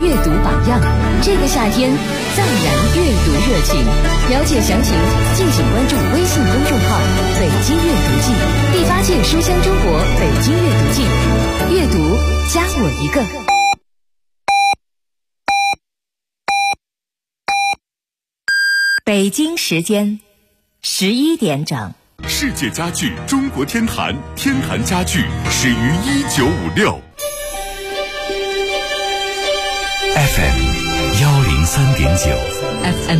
阅读榜样。这个夏天再燃阅读热情，了解详情敬请关注微信公众号北京阅读季，第8届书香中国北京阅读季，阅读加我一个。北京时间11点整。 世界家具中国天坛，天坛家具始于1956。 FM 103.9 FM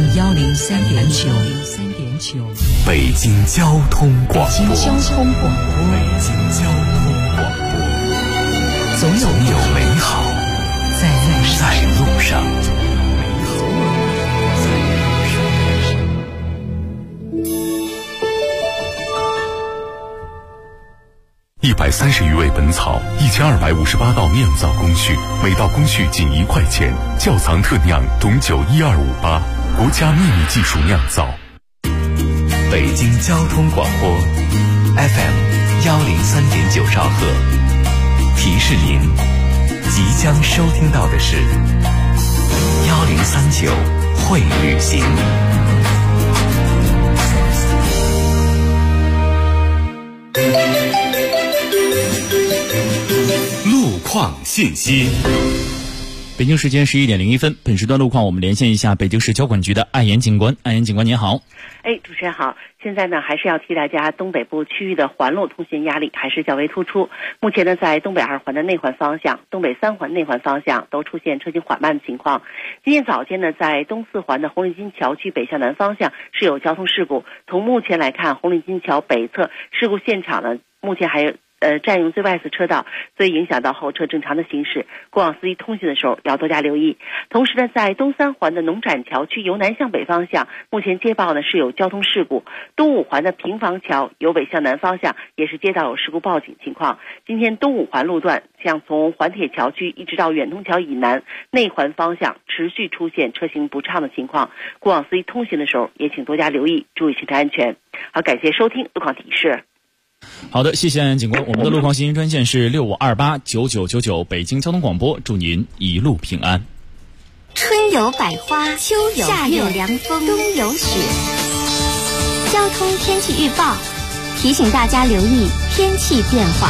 103.9 北京交通广播。 北京交通广播，总有美好在路上。 130余味本草，1258道酿造工序，每道工序仅1块钱。窖藏特酿董酒12588，国家秘密技术酿造。 北京交通广播 FM 103.9兆赫，提示您即将收听到的是1039会旅行。 路况信息。 北京时间11点01分，本时段路况我们连线一下北京市交管局的艾岩警官。艾岩警官您好。 主持人好。现在呢还是要提大家，东北部区域的环路通行压力还是较为突出。目前呢在东北2环的内环方向、东北3环内环方向都出现车行缓慢的情况。今天早间呢在东4环的红领巾桥区北向南方向是有交通事故，从目前来看，红领巾桥北侧事故现场呢目前还有占用最外侧车道，所以影响到后车正常的行驶，过往司机通行的时候要多加留意。同时呢，在东3环的农展桥区由南向北方向，目前接报呢是有交通事故。东5环的平房桥由北向南方向也是接到有事故报警情况。今天东5环路段，像从环铁桥区一直到远通桥以南内环方向持续出现车行不畅的情况，过往司机通行的时候也请多加留意，注意行车安全。好，感谢收听路况提示。 好的，谢谢艾岩警官。我们的路况信息专线是65289999，北京交通广播，祝您一路平安。 春有百花，秋有夏有凉风，冬有雪。交通天气预报提醒大家留意天气变化。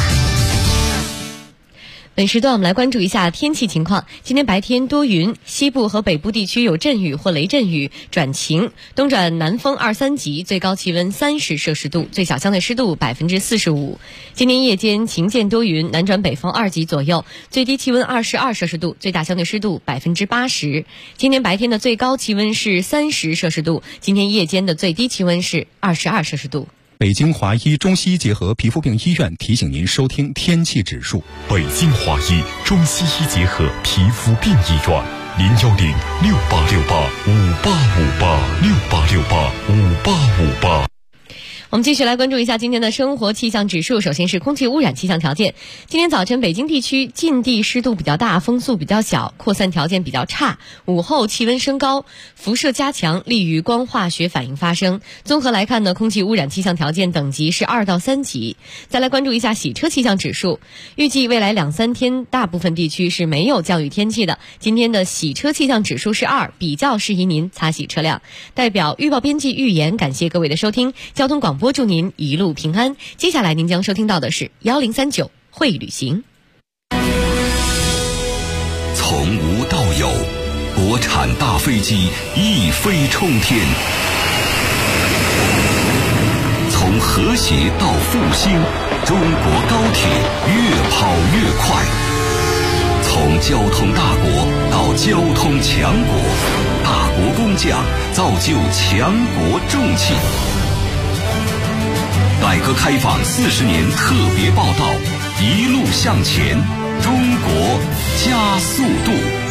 本时段我们来关注一下天气情况。今天白天多云，西部和北部地区有阵雨或雷阵雨转晴，东转南风2、3级，最高气温30摄氏度，最小相对湿度45%。今天夜间晴间多云，南转北风2级左右，最低气温22摄氏度，最大相对湿度80%。今天白天的最高气温是30摄氏度，今天夜间的最低气温是22摄氏度。 北京华医中西医结合皮肤病医院提醒您收听天气指数。 北京华医中西医结合皮肤病医院，0106868586868685858。 我们继续来关注一下今天的生活气象指数。首先是空气污染气象条件。今天早晨北京地区近地湿度比较大，风速比较小，扩散条件比较差。午后气温升高，辐射加强，利于光化学反应发生。综合来看呢，空气污染气象条件等级是2到3级。再来关注一下洗车气象指数。预计未来2、3天大部分地区是没有降雨天气的。今天的洗车气象指数是2，比较适宜您擦洗车辆。代表预报编辑预言，感谢各位的收听。交通广播祝您一路平安。接下来您将收听到的是1039会旅行。 从无到有，国产大飞机一飞冲天；从和谐到复兴，中国高铁越跑越快；从交通大国到交通强国，大国工匠造就强国重器。改革开放40年特别报道，一路向前，中国加速度。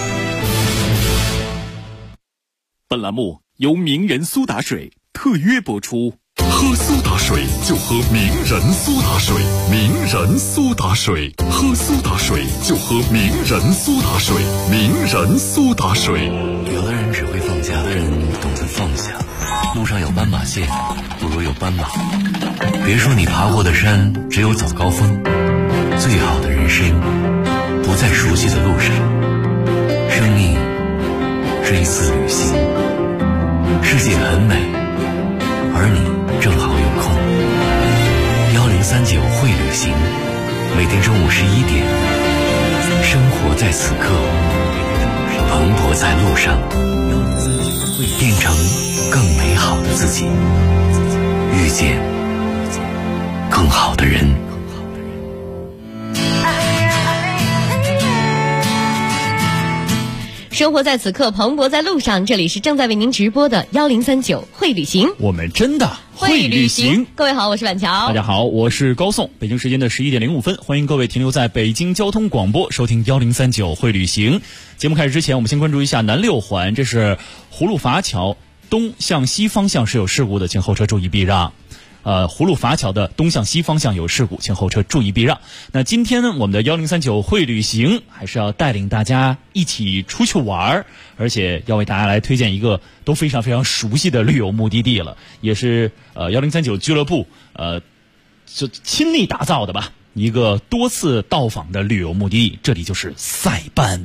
本栏目由名人苏打水特约播出。喝苏打水就喝名人苏打水，名人苏打水，喝苏打水就喝名人苏打水，名人苏打水。 有的人只会放假，有的人懂得放下。路上有斑马线，不如有斑马。别说你爬过的山只有早高峰，最好的人生不在熟悉的路上，生命是一次旅行。世界很美，而你正好有空。1039会旅行，每天中午11点，生活在此刻，蓬勃在路上，变成更美好的自己，遇见更好的人。 生活在此刻，蓬勃在路上。这里是正在为您直播的1039会旅行， 我们真的会旅行。 各位好，我是板桥。 大家好，我是高颂。北京时间的11点05分，欢迎各位停留在北京交通广播，收听1039会旅行。节目开始之前，我们先关注一下南6环，这是葫芦筏桥东向西方向是有事故的，请后车注意避让。葫芦筏桥的东向西方向有事故，请后车注意避让。那今天呢，我们的1039会旅行还是要带领大家一起出去玩，而且要为大家来推荐一个都非常非常熟悉的旅游目的地了，也是1039俱乐部就亲力打造的吧，一个多次到访的旅游目的地，这里就是塞班。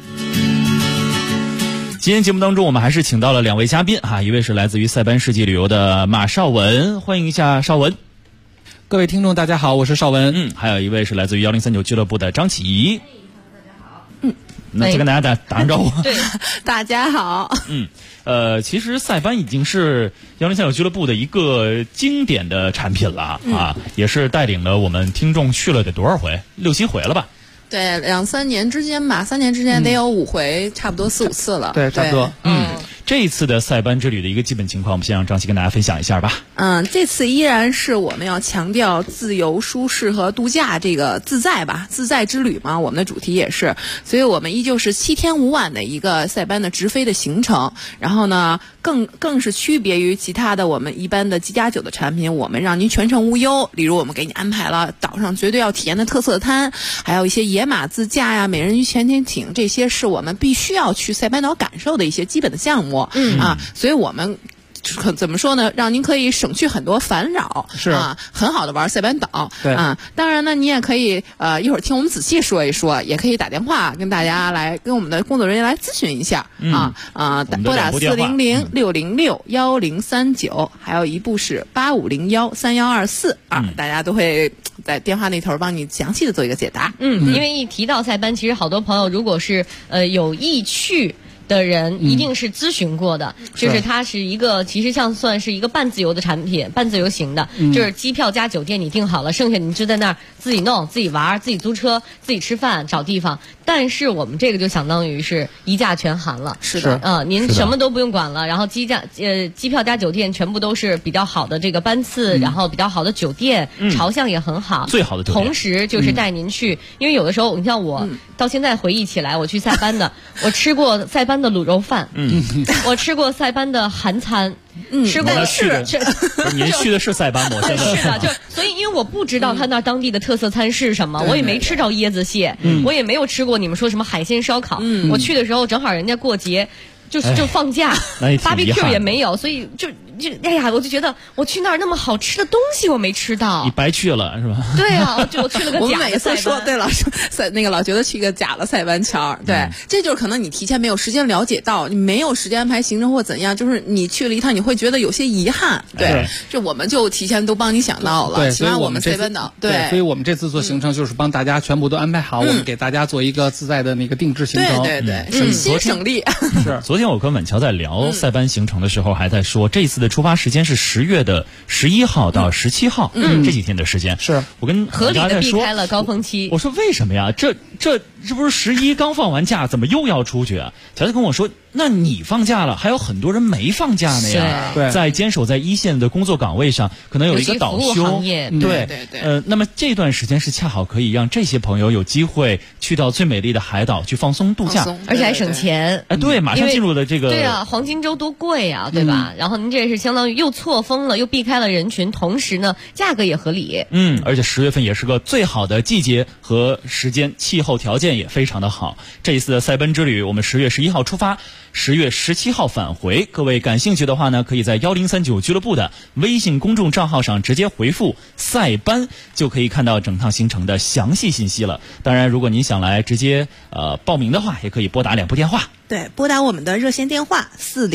今天节目当中，我们还是请到了2位嘉宾一位是来自于塞班世纪旅游的马绍文，欢迎一下绍文。 各位听众大家好，我是绍文。 还有一位是来自于1039俱乐部的张启怡。大家好。那先跟大家打声招呼。 对，大家好。 其实塞班已经是1039俱乐部的一个经典的产品了也是带领了我们听众去了得多少回？6、7回了吧？ 对，2、3年之间吧，3年之间得有5回，差不多4、5次了。 对，差不多。 这一次的塞班之旅的一个基本情况，我们先让张琪跟大家分享一下吧。 这次依然是我们要强调自由、舒适和度假这个自在吧，自在之旅嘛，我们的主题也是，所以我们依旧是7天5晚的一个塞班的直飞的行程。然后呢，更是区别于其他的我们一般的7+9的产品，我们让您全程无忧。例如我们给你安排了岛上绝对要体验的特色摊，还有一些野马自驾呀、美人鱼潜艇，这些是我们必须要去塞班岛感受的一些基本的项目。所以我们怎么说呢？让您可以省去很多烦扰， 是很好的玩塞班岛。 对当然呢，你也可以一会儿听我们仔细说一说，也可以打电话跟大家来跟我们的工作人员来咨询一下拨打400-606-1039，还有一部是8501-3124大家都会在电话那头帮你详细的做一个解答。 因为一提到塞班，其实好多朋友如果是有意去的人一定是咨询过的，就是它是一个其实像算是一个半自由的产品，半自由行的，就是机票加酒店你订好了，剩下你就在那儿自己弄、自己玩、自己租车、自己吃饭、找地方。但是我们这个就相当于是一价全含了， 是的， 您什么都不用管了，然后机票加酒店全部都是比较好的这个班次，然后比较好的酒店，朝向也很好， 最好的酒店。 同时就是带您去，因为有的时候你像我到现在回忆起来，我去塞班的，我吃过塞班的卤肉饭，我吃过塞班的韩餐。吃过您去的是塞班吗？ 是的，所以因为我不知道他那当地的特色餐是什么，我也没吃着椰子蟹，我也没有吃过你们说什么海鲜烧烤。我去的时候正好人家过节，就放假，BBQ 也没有，所以就哎呀，我就觉得我去那儿那么好吃的东西我没吃到， 你白去了是吧？ 对啊，我去了个假的塞班。 我们每次说对了，老觉得去个假的塞班桥，对，这就是可能你提前没有时间了解到，你没有时间安排行程或怎样，就是你去了一趟你会觉得有些遗憾。对，这我们就提前都帮你想到了。 对， 起码我们塞班岛， 对，所以我们这次做行程就是帮大家全部都安排好，我们给大家做一个自在的那个定制行程。 对，省心省力。 是。 昨天我跟晚桥在聊塞班行程的时候，还在说这次的出发时间是10月的11号到17号，这几天的时间。 是我跟合理的避开了高峰期。 我说为什么呀？这不是11刚放完假，怎么又要出去啊？乔就跟我说，那你放假了，还有很多人没放假呢呀。 对， 在坚守在一线的工作岗位上，可能有一个倒休。 对。 那么这段时间是恰好可以让这些朋友有机会去到最美丽的海岛去放松度假， 而且还省钱。 对，马上进入的这个。 对啊，黄金周多贵啊，对吧？然后您这是相当于又错峰了，又避开了人群，同时呢，价格也合理。 而且10月份也是个最好的季节和时间，气候条件也非常的好。这一次的塞班之旅，我们10月11号出发，10月17号返回。各位感兴趣的话呢，可以在1039俱乐部的微信公众账号上直接回复塞班，就可以看到整趟行程的详细信息了。当然，如果您想来直接报名的话，也可以拨打2部电话对，拨打我们的热线电话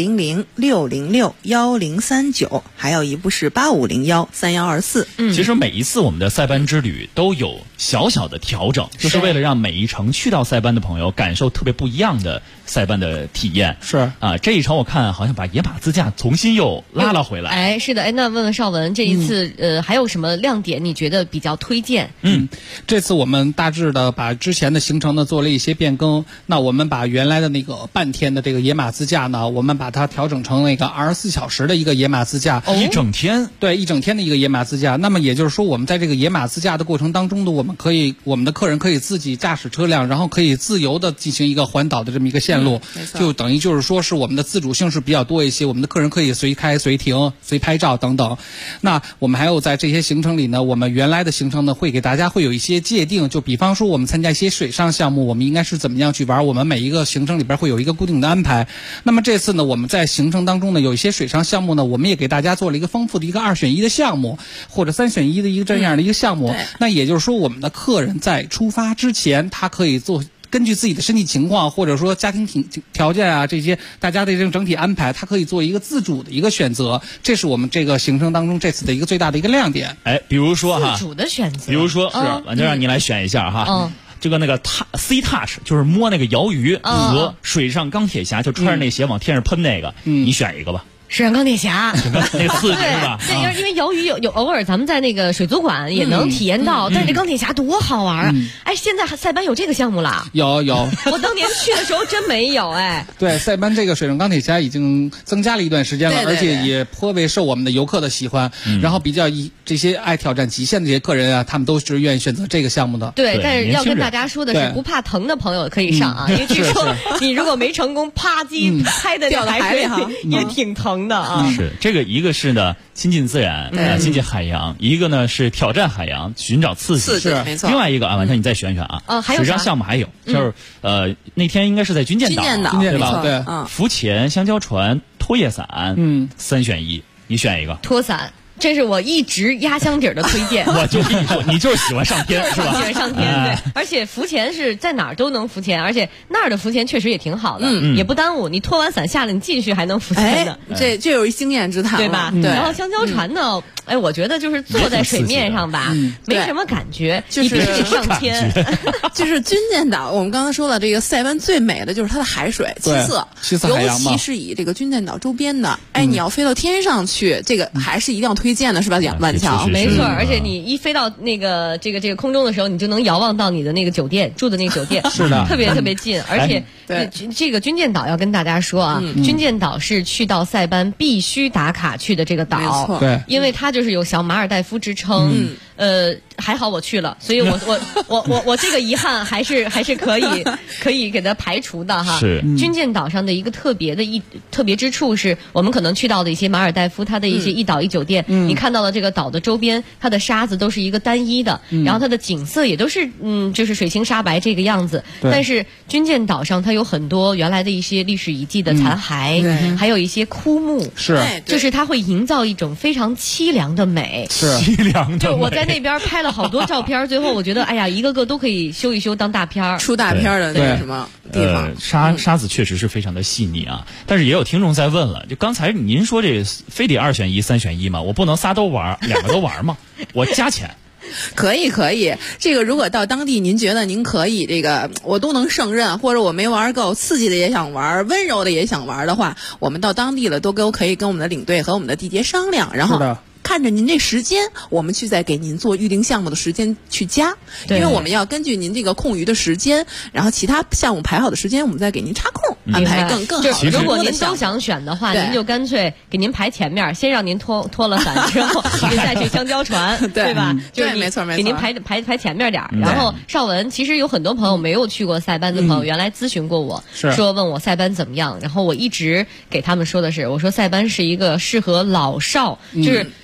400-606-1039，还有一部是8501-3124。 其实每一次我们的塞班之旅都有小小的调整，就是为了让每一程去到塞班的朋友感受特别不一样的塞班的体验。 是啊，这一程我看好像把野马自驾重新又拉了回来。 哎，是的，哎，那问问邵文，这一次还有什么亮点？你觉得比较推荐？ 这次我们大致的把之前的行程呢做了一些变更。那我们把原来的那个半天的这个野马自驾呢，我们把它调整成那个24小时的一个野马自驾。 一整天？ 对，一整天的一个野马自驾。那么也就是说，我们在这个野马自驾的过程当中呢，我们的客人可以自己驾驶车辆，然后可以自由的进行一个环岛的这么一个线路，就等于就是说是我们的自主性是比较多一些，我们的客人可以随开随停随拍照等等。那我们还有在这些行程里呢，我们原来的行程呢会给大家会有一些界定，就比方说我们参加一些水上项目，我们应该是怎么样去玩，我们每一个行程里边会有一个固定的安排。那么这次呢，我们在行程当中呢有一些水上项目呢，我们也给大家做了一个丰富的一个2选1的项目，或者3选1的一个这样的一个项目。那也就是说，我们的客人在出发之前，他可以根据自己的身体情况，或者说家庭条件啊，这些大家的这种整体安排，他可以做一个自主的一个选择。这是我们这个行程当中这次的一个最大的一个亮点。 哎，比如说哈， 自主的选择， 比如说就让你来选一下哈。这个那个Sea Touch 就是摸那个摇鱼和水上钢铁侠就穿着那鞋往天上喷那个，你选一个吧。 水上钢铁侠， 那刺激是吧？ 对，因为摇鱼有偶尔咱们在那个水族馆也能体验到，但是这钢铁侠多好玩啊！哎，现在塞班有这个项目了？ 有， 我当年去的时候真没有哎。 对，塞班这个水上钢铁侠已经增加了一段时间了，而且也颇为受我们的游客的喜欢。然后比较这些爱挑战极限的这些客人啊，他们都是愿意选择这个项目的。 对，但是要跟大家说的是，不怕疼的朋友可以上啊，因为据说你如果没成功，啪叽拍在掉海水里也挺疼的啊。 是这个，一个是呢亲近自然亲近海洋，一个呢是挑战海洋寻找刺激。 是没错。 另外一个啊，晚上你再选选啊。 还有水上项目还有就是那天应该是在军舰岛对吧？ 对， 浮潜、香蕉船、拖叶伞，3选1，你选一个。 拖伞。这是我一直压箱底儿的推荐。 我就跟你说，你就是喜欢上天，是吧？ 喜欢上天，对。而且浮潜是在哪儿都能浮潜，而且那儿的浮潜确实也挺好的，也不耽误你拖完伞下来，你继续还能浮潜的。 这有一经验之谈， 对吧？ 对。 然后香蕉船呢，哎，我觉得就是坐在水面上吧，没什么感觉，就是得上天。 就是军舰岛，我们刚才说了，这个塞班最美的就是它的海水，七色海洋嘛， 尤其是以这个军舰岛周边的，哎，你要飞到天上去，这个还是一定要推荐的，是吧？晚桥， 没错，而且你一飞到那个这个空中的时候，你就能遥望到你的那个酒店住的那个酒店， 是的， 特别特别近。而且这个军舰岛要跟大家说啊，军舰岛是去到塞班必须打卡去的这个岛， 没错， 对， 因为它就是有小马尔代夫之称。还好我去了，所以我这个遗憾还是可以给它排除的哈。 是军舰岛上的一个特别之处是，我们可能去到的一些马尔代夫，它的一些一岛一酒店，你看到的这个岛的周边，它的沙子都是一个单一的，然后它的景色也都是就是水清沙白这个样子。但是军舰岛上它有很多原来的一些历史遗迹的残骸，还有一些枯木，就是它会营造一种非常凄凉的美。 凄凉的美。 就我在那边拍了好多照片，最后我觉得，哎呀，一个个都可以修一修当大片儿， 出大片的那个什么地方。 沙子确实是非常的细腻啊，但是也有听众在问了，就刚才您说这非得2选1、3选1吗？我不能仨都玩，2个都玩吗？我加钱。 可以，这个如果到当地您觉得您可以这个我都能胜任，或者我没玩够，刺激的也想玩，温柔的也想玩的话，我们到当地了都可以跟我们的领队和我们的地接商量，然后看着您这时间，我们去再给您做预定项目的时间去加，因为我们要根据您这个空余的时间，然后其他项目排好的时间，我们再给您插空安排更好的。 如果您都想选的话，您就干脆给您排前面，先让您拖了伞之后，您再去香蕉船，对吧？就是没错， 给您排前面点。然后邵文，其实有很多朋友没有去过塞班的朋友，原来咨询过我，说问我塞班怎么样，然后我一直给他们说的是，我说塞班是一个适合老少，就是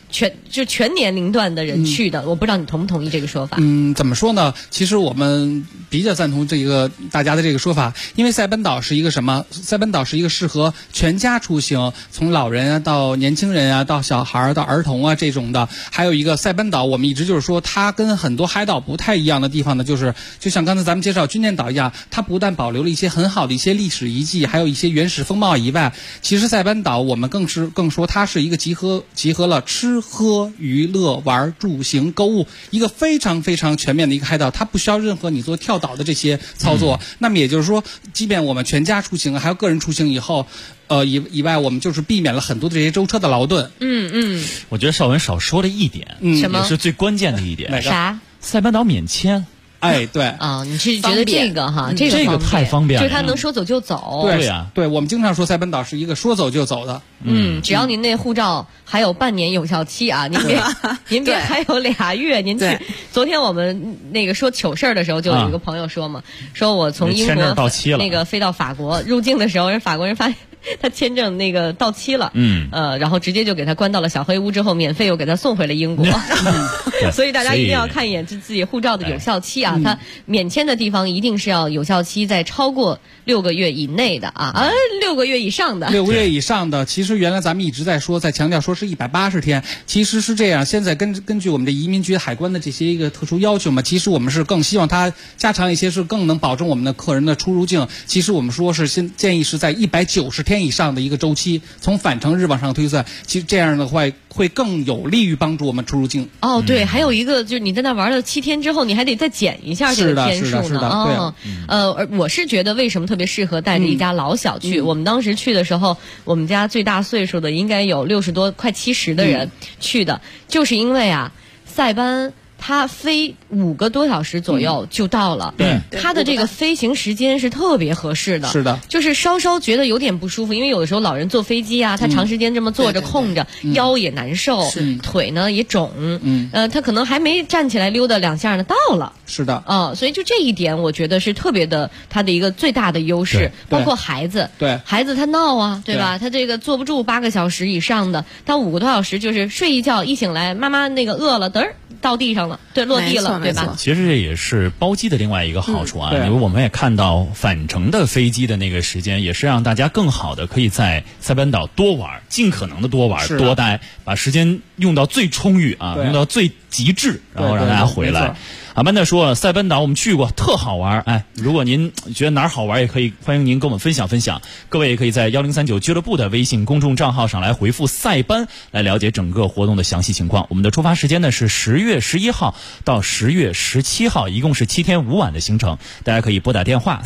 全年龄段的人去的。我不知道你同不同意这个说法？ 怎么说呢？其实我们比较赞同这个大家的这个说法，因为塞班岛是一个什么？塞班岛是一个适合全家出行，从老人啊到年轻人啊，到小孩到儿童啊这种的。还有一个塞班岛，我们一直就是说，它跟很多海岛不太一样的地方呢，就是就像刚才咱们介绍军舰岛一样，它不但保留了一些很好的一些历史遗迹，还有一些原始风貌以外，其实塞班岛我们更说它是一个集合了吃喝娱乐玩住行购物一个非常非常全面的一个海岛，它不需要任何你做跳岛的这些操作。那么也就是说，即便我们全家出行还有个人出行以后，以外，我们就是避免了很多的这些舟车的劳顿。 我觉得邵文少说了一点， 什么也是最关键的一点。 啥？ 塞班岛免签。 对啊，你是觉得这个哈，这个太方便了， 就是他能说走就走。 对呀，对我们经常说塞班岛是一个说走就走的。 只要您那护照还有半年有效期啊，您别还有2月，您去。昨天我们那个说糗事儿的时候，就有一个朋友说嘛，说我从英国到期了， 那个飞到法国入境的时候，法国人发现他签证那个到期了，然后直接就给他关到了小黑屋，之后免费又给他送回了英国。所以大家一定要看一眼自己护照的有效期啊，它免签的地方一定是要有效期在超过6个月以内的6个月以上的。 6个月以上的，其实原来咱们一直在强调说是180天，其实是这样。现在根据我们的移民局海关的这些一个特殊要求嘛，其实我们是更希望它加长一些，是更能保证我们的客人的出入境。其实我们说是建议是在190天以上的一个周期，从返程日往上推算，其实这样的话会更有利于帮助我们出入境。 对，还有一个就是你在那玩了7天之后，你还得再减一下这个天数呢。我是觉得为什么特别适合带着一家老小去？我们当时去的时候，我们家最大岁数的应该有60多快70的人去的，就是因为塞班它飞5个多小时左右就到了，它的这个飞行时间是特别合适的， 是的， 就是稍稍觉得有点不舒服，因为有的时候老人坐飞机他长时间这么坐着空着，腰也难受，腿呢也肿，他可能还没站起来溜达2下呢到了， 是的， 所以就这一点我觉得是特别的，它的一个最大的优势，包括孩子他闹对吧？他这个坐不住8个小时以上的，他5个多小时就是睡一觉一醒来，妈妈那个饿了，嘚儿到地上了。对，落地了，对吧？ 其实这也是包机的另外一个好处因为我们也看到返程的飞机的那个时间，也是让大家更好的可以在塞班岛多玩，尽可能的多玩多待，把时间用到最充裕用到最极致，然后让大家回来。阿曼达说塞班岛我们去过，特好玩。如果您觉得哪儿好玩，也可以欢迎您跟我们分享分享。各位也可以在1039俱乐部的微信公众账号上来回复塞班，来了解整个活动的详细情况。我们的出发时间呢是10月11号到10月17号，一共是7天5晚的行程。大家可以拨打电话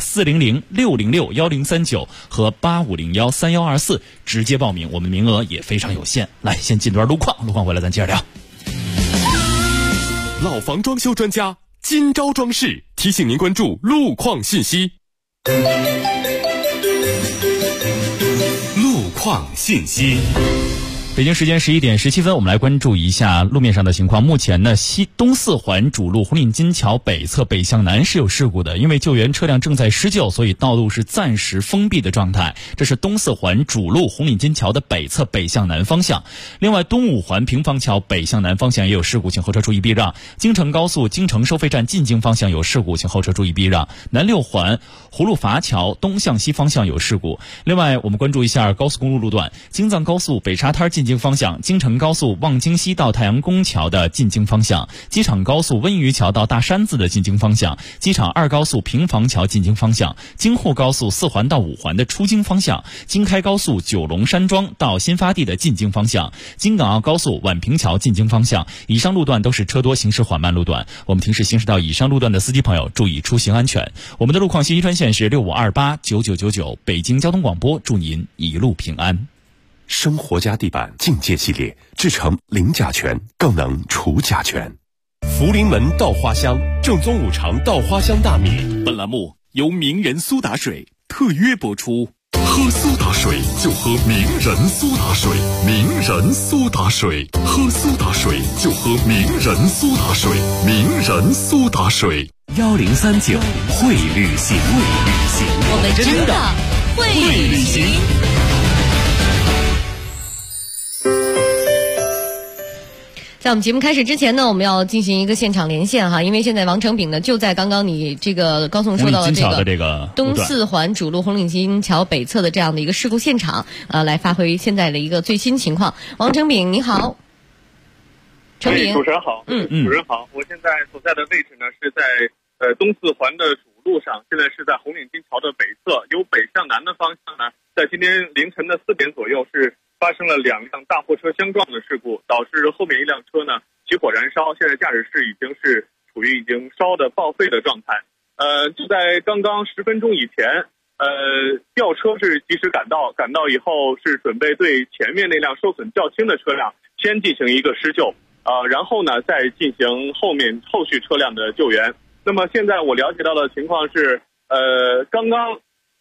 400-606-1039和8501-3124直接报名，我们名额也非常有限。来，先进段路况回来咱接着聊。 老房装修专家金招装饰提醒您关注路况信息。路况信息。 北京时间11点17分，我们来关注一下路面上的情况。目前呢，东四环主路红领巾桥北侧北向南是有事故的，因为救援车辆正在施救，所以道路是暂时封闭的状态。这是东四环主路红领巾桥的北侧北向南方向。另外，东五环平房桥北向南方向也有事故，请后车注意避让。京承高速京承收费站进京方向有事故，请后车注意避让。南六环葫芦筏桥东向西方向有事故。另外，我们关注一下高速公路路段，京藏高速北沙滩进京方向，京承高速望京西到太阳宫桥的进京方向，机场高速温榆桥到大山子的进京方向，机场2高速平房桥进京方向，京沪高速4环到5环的出京方向，京开高速九龙山庄到新发地的进京方向，京港澳高速宛平桥进京方向。以上路段都是车多行驶缓慢路段，我们提示行驶到以上路段的司机朋友注意出行安全。我们的路况信息专线是65289999，北京交通广播，祝您一路平安。 生活家地板境界系列制成零甲醛，更能除甲醛。福临门稻花香，正宗五常稻花香大米。本栏目由名人苏打水特约播出。喝苏打水就喝名人苏打水，名人苏打水，喝苏打水就喝名人苏打水，名人苏打水。 1039会旅行， 我们真的会旅行。 在我们节目开始之前呢，我们要进行一个现场连线哈，因为现在王成炳呢就在刚刚你这个高颂说到的这个东四环主路红领巾桥北侧的这样的一个事故现场，来发挥现在的一个最新情况。王成炳，你好。成炳， 主持人好。主持人好。我现在所在的位置呢是在东四环的主路上，现在是在红领巾桥的北侧，由北向南的方向呢，在今天凌晨的4点左右是发生了2辆大货车相撞的事故，导致后面一辆车呢起火燃烧，现在驾驶室已经是处于已经烧的报废的状态。就在刚刚10分钟以前，吊车是及时赶到以后是准备对前面那辆受损较轻的车辆先进行一个施救，然后呢再进行后续车辆的救援。那么现在我了解到的情况是，刚刚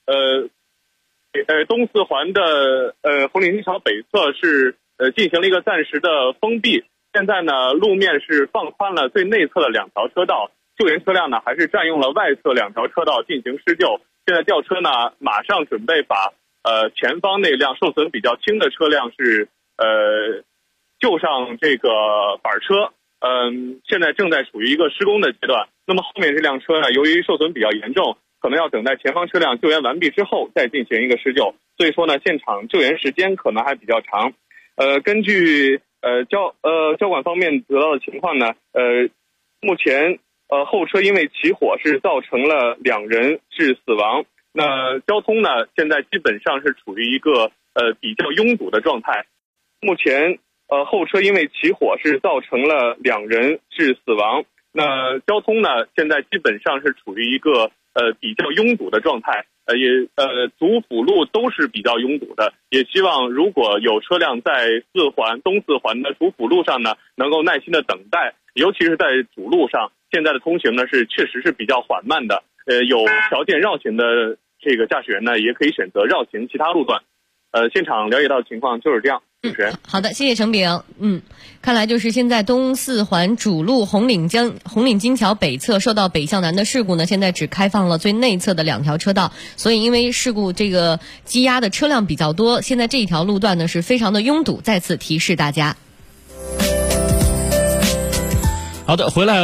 东四环的红领巾桥北侧是进行了一个暂时的封闭，现在呢路面是放宽了最内侧的2条车道，救援车辆呢还是占用了外侧2条车道进行施救。现在吊车呢马上准备把前方那辆受损比较轻的车辆是救上这个板车，现在正在处于一个施工的阶段。那么后面这辆车呢，由于受损比较严重，可能要等待前方车辆救援完毕之后再进行一个施救，所以说呢，现场救援时间可能还比较长。根据交管方面得到的情况呢，目前后车因为起火是造成了2人致死亡。那交通呢，现在基本上是处于一个比较拥堵的状态。目前后车因为起火是造成了2人致死亡。那交通呢，现在基本上是处于一个比较拥堵的状态，主辅路都是比较拥堵的。也希望如果有车辆在东四环的主辅路上呢，能够耐心的等待，尤其是在主路上，现在的通行呢确实是比较缓慢的。有条件绕行的这个驾驶员呢，也可以选择绕行其他路段。现场了解到的情况就是这样。主持人， 好的，谢谢成炳。看来就是现在东四环主路红领巾桥北侧受到北向南的事故呢，现在只开放了最内侧的2条车道，所以因为事故这个积压的车辆比较多，现在这一条路段呢是非常的拥堵，再次提示大家。 好的，回来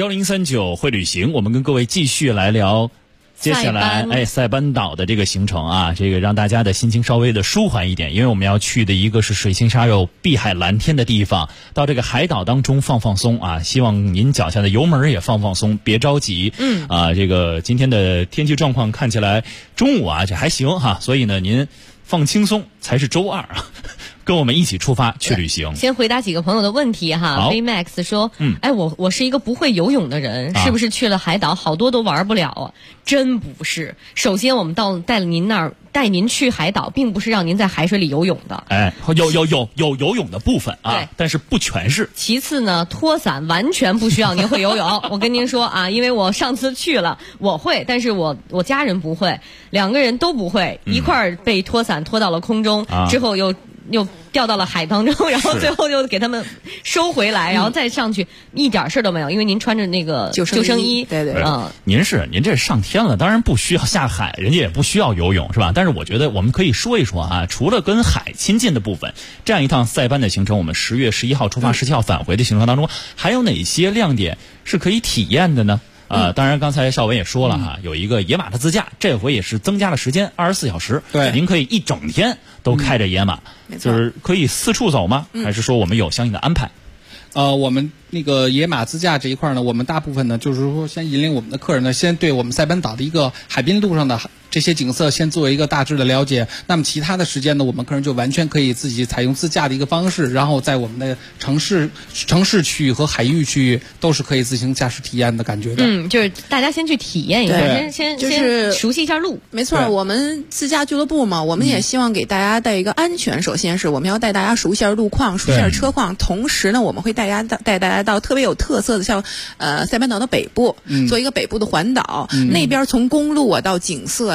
1039会旅行，我们跟各位继续来聊接下来塞班岛的这个行程啊，这个让大家的心情稍微的舒缓一点，因为我们要去的一个是水清沙幼、碧海蓝天的地方，到这个海岛当中放松啊，希望您脚下的油门也放松，别着急。这个今天的天气状况看起来中午啊这还行哈，所以呢您放轻松才是周2啊。跟我们一起出发去旅行。 先回答几个朋友的问题哈。Baymax 说，我是一个不会游泳的人，是不是去了海岛好多都玩不了啊？真不是。首先我们带您去海岛，并不是让您在海水里游泳的。 有游泳的部分啊，但是不全是。 其次呢，拖伞完全不需要您会游泳。我跟您说啊，因为我上次去了，我会，但是我家人不会，2个人都不会，一块儿被拖伞拖到了空中，之后又掉到了海当中，然后最后就给他们收回来，然后再上去，一点事都没有，因为您穿着那个救生衣。 对， 您这上天了，当然不需要下海，人家也不需要游泳，是吧？但是我觉得我们可以说一说啊，除了跟海亲近的部分，这样一趟塞班的行程，我们10月11号出发，17号返回的行程当中，还有哪些亮点是可以体验的呢？当然刚才邵文也说了哈，有一个野马的自驾，这回也是增加了时间，24小时。 对， 您可以一整天都开着野马，就是可以四处走吗？还是说我们有相应的安排？ 我们那个野马自驾这一块呢，我们大部分呢就是说先引领我们的客人呢，先对我们塞班岛的一个海滨路上的这些景色先做一个大致的了解。那么其他的时间呢，我们客人就完全可以自己采用自驾的一个方式，然后在我们的城市区域和海域区域都是可以自行驾驶体验的感觉的。 就是大家先去体验一下，先熟悉一下路。 没错，我们自驾俱乐部嘛，我们也希望给大家带一个安全。首先是我们要带大家熟悉一下路况，熟悉一下车况，同时呢，我们会带大家到特别有特色的，像塞班岛的北部，做一个北部的环岛，那边从公路到景色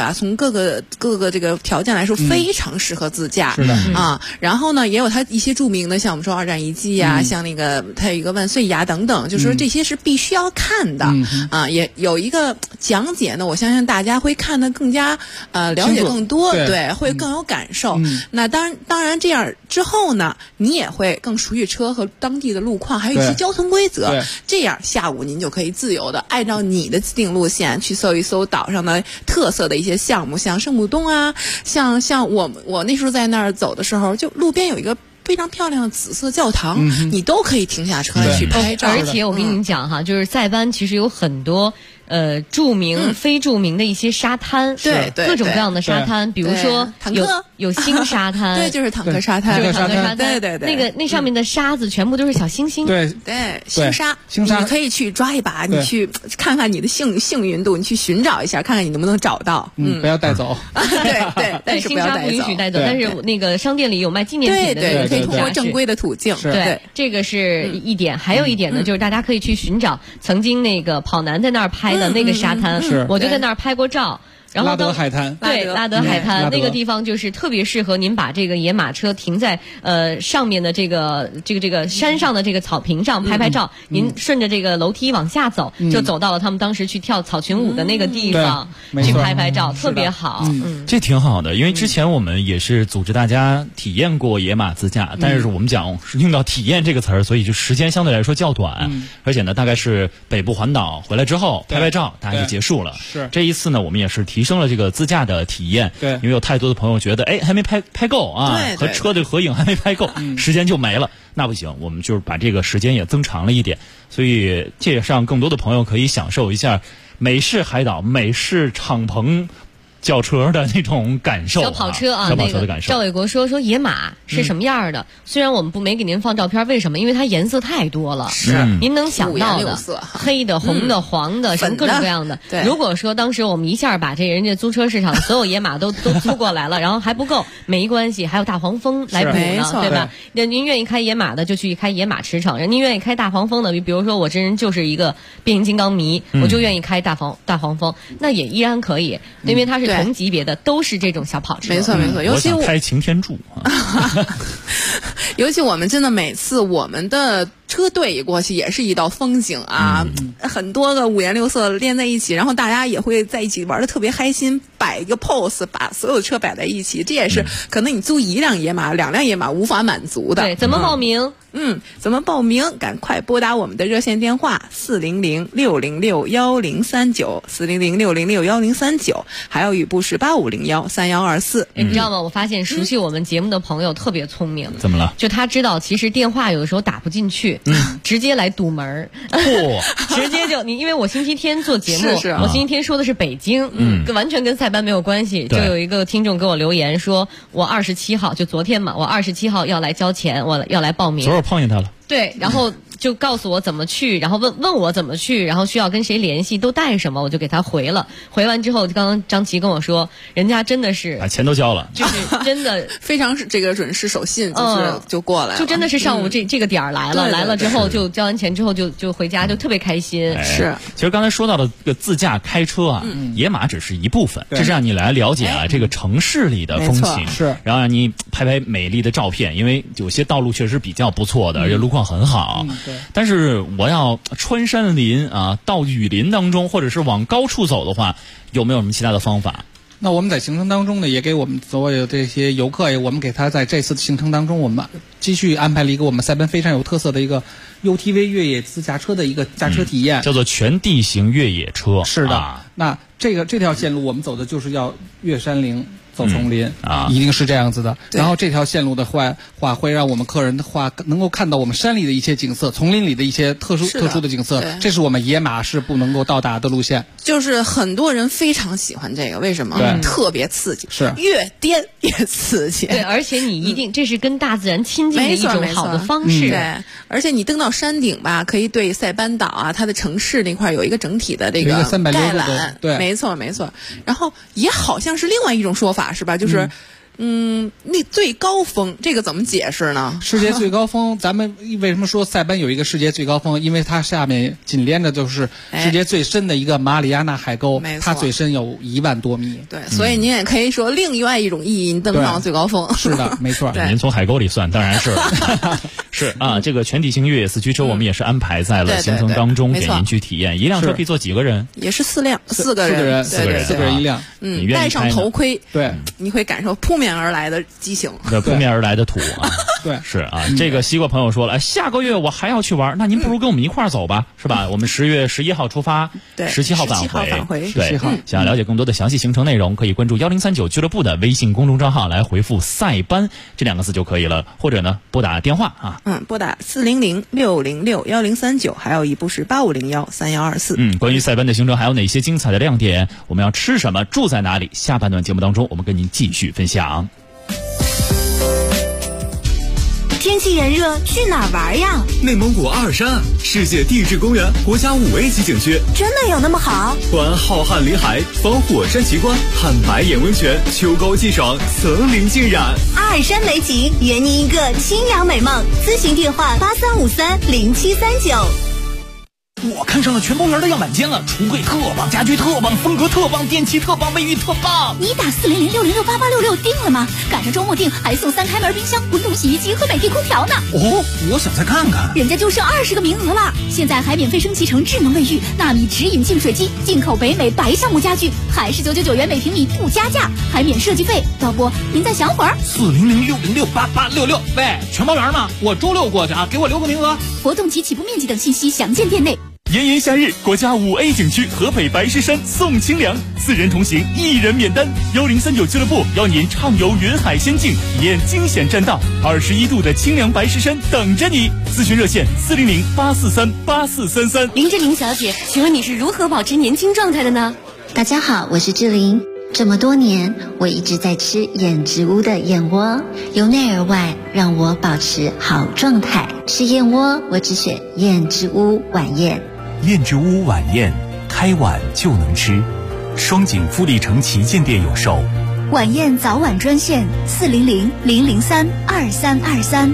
啊，从各个这个条件来说，非常适合自驾。 是的啊，然后呢，也有它一些著名的，像我们说2站一记呀，像那个它有一个万岁崖等等，就是说这些是必须要看的啊。也有一个讲解呢，我相信大家会看得更加了解更多，对，会更有感受。那当然这样之后呢，你也会更熟悉车和当地的路况，还有一些交通规则。这样下午您就可以自由的按照你的既定路线去搜一搜岛上的特色的一些项目，像圣母洞啊，像我那时候在那儿走的时候，就路边有一个非常漂亮的紫色教堂，你都可以停下车来去拍照。 而且我跟你讲哈，就是塞班其实有很多著名、非著名的一些沙滩， 对， 各种各样的沙滩，比如说有新沙滩， 对，就是坦克沙滩， 就是坦克沙滩， 对， 那上面的沙子全部都是小星星， 对，星沙，你可以去抓一把，你去看看你的幸运度，你去寻找一下，看看你能不能找到， 不要带走， 对， 星沙不允许带走，但是那个商店里有卖纪念品的， 对，可以通过正规的途径， 对，这个是一点，还有一点呢，就是大家可以去寻找曾经那个跑男在那儿拍的那个沙滩，我就在那儿拍过照。然后拉德海滩， 对，拉德海滩那个地方就是特别适合您把这个野马车停在上面的这个山上的这个草坪上拍照。您顺着这个楼梯往下走，就走到了他们当时去跳草裙舞的那个地方，去拍照，特别好。 这挺好的，因为之前我们也是组织大家体验过野马自驾，但是我们讲是用到体验这个词儿，所以就时间相对来说较短，而且呢，大概是北部环岛回来之后拍照，大家就结束了。 是这一次呢，我们也是提升了这个自驾的体验， 对， 因为有太多的朋友觉得，还没拍够啊，和车的合影还没拍够，时间就没了，那不行，我们就是把这个时间也增长了一点，所以这也让更多的朋友可以享受一下美式海岛、美式敞篷轿车的那种感受， 小跑车啊， 小跑车的感受。 赵伟国说野马是什么样的？虽然我们没给您放照片，为什么？因为它颜色太多了， 是您能想到的，黑的、红的、黄的，什么各种各样的。如果说当时我们一下把这人家租车市场所有野马都租过来了，然后还不够，没关系，还有大黄蜂来补呢，对吧？那您愿意开野马的就去开野马驰骋，您愿意开大黄蜂的，比如说我这人就是一个变形金刚迷，我就愿意开大黄蜂，那也依然可以，因为它是同级别的，都是这种小跑车。 没错， 尤其我开擎天柱尤其我们真的每次我们的车队一过去也是一道风景啊，很多个五颜六色连在一起，然后大家也会在一起玩得特别开心，摆一个 pose， 把所有的车摆在一起，这也是可能你租1辆野马、2辆野马无法满足的。 对，怎么报名？ 怎么报名？赶快拨打我们的热线电话400-606-1039，400-606-1039，还有一部是8501-3124。 你知道吗？我发现熟悉我们节目的朋友特别聪明。 怎么了？ 就他知道，其实电话有的时候打不进去，直接来堵门直接就因为我星期天做节目，我星期天说的是北京，完全跟塞班没有关系。就有一个听众给我留言说，我27号就昨天嘛，我27号要来交钱，我要来报名。 昨儿碰见他了。 对，然后就告诉我怎么去，然后问我怎么去，然后需要跟谁联系，都带什么，我就给他回了。回完之后，刚刚张琪跟我说，人家真的是把钱都交了， 就是真的非常这个准时守信，就过来了， 就真的是上午这个点儿来了，来了之后就交完钱之后就回家，就特别开心。 是， 其实刚才说到的这个自驾开车啊，野马只是一部分，这是让你来了解这个城市里的风情， 是， 然后让你拍美丽的照片，因为有些道路确实比较不错的，而且路况很好。但是我要穿山林啊，到雨林当中，或者是往高处走的话，有没有什么其他的方法？ 那我们在行程当中呢，也给我们所有这些游客，我们给他在这次的行程当中，我们继续安排了一个我们塞班非常有特色的一个 UTV 越野自驾车的一个驾车体验， 叫做全地形越野车。 是的，那这条线路我们走的就是要越山林。走丛林一定是这样子的。然后这条线路的话会让我们客人的话能够看到我们山里的一些景色，丛林里的一些特殊的景色，这是我们野马是不能够到达的路线。 就是很多人非常喜欢这个，为什么？特别刺激， 是越颠越刺激。 对，而且你一定这是跟大自然亲近的一种好的方式。 对，而且你登到山顶吧，可以对塞班岛啊，它的城市那块有一个整体的这个概览。 对， 没错。然后也好像是另外一种说法。是吧？就是那最高峰这个怎么解释呢？ 世界最高峰，咱们为什么说塞班有一个世界最高峰？因为它下面紧连着就是世界最深的一个马里亚纳海沟，它最深有1万多米。 对，所以您也可以说另外一种意义，你登上最高峰。 是的，没错。 您从海沟里算，当然是是啊。这个全体型越野四驱车我们也是安排在了行程当中，给您去体验。一辆车可以坐几个人？ 也是4个人，4个人一辆。 戴上头盔， 对， 你会感受扑面而来的激情， 扑面而来的土啊。 对， 是啊。这个西瓜朋友说了，下个月我还要去玩，那您不如跟我们一块儿走吧，是吧？我们10月11号出发，17号返回。对，想要了解更多的详细行程内容，可以关注1039俱乐部的微信公众账号，来回复塞班这2个字就可以了，或者呢拨打电话啊。 拨打400-606-1039，还有一部是8501-3124。 关于塞班的行程还有哪些精彩的亮点？我们要吃什么？住在哪里？下半段节目当中，我们跟您继续分享。 天气炎热，去哪儿玩呀？ 内蒙古阿尔山，世界地质公园国家5A 级景区， 真的有那么好？ 环浩瀚林海，访火山奇观，看白眼温泉，秋高气爽，层林尽染。 阿尔山美景，圆你一个清凉美梦。咨询电话83530739。 我看上了全包园的样板间了，橱柜特棒，家居特棒，风格特棒，电器特棒，卫浴特棒。 你打400-606-8866定了吗？赶上周末定还送3开门冰箱、滚筒洗衣机和美的空调呢。 哦，我想再看看。 人家就剩20个名额了，现在还免费升级成智能卫浴、纳米直饮净水机，进口北美白橡木家具，还是999元每平米不加价，还免设计费。要不您再想会儿 ？400-606-8866。喂，全包园吗？我周6过去啊，给我留个名额。 活动及起步面积等信息详见店内。 炎炎夏日，国家5A 景区河北白石山送清凉，4人同行1人免单。1039俱乐部邀您畅游云海仙境，体验惊险栈道，21度的清凉白石山等着你。咨询热线400-843-8433。 林志玲小姐，请问你是如何保持年轻状态的呢？ 大家好，我是志玲。这么多年，我一直在吃燕之屋的燕窝，由内而外让我保持好状态。吃燕窝，我只选燕之屋晚宴。 燕之屋晚宴，开晚就能吃。双井富力城旗舰店有售。 晚宴早晚专线400-003-2323。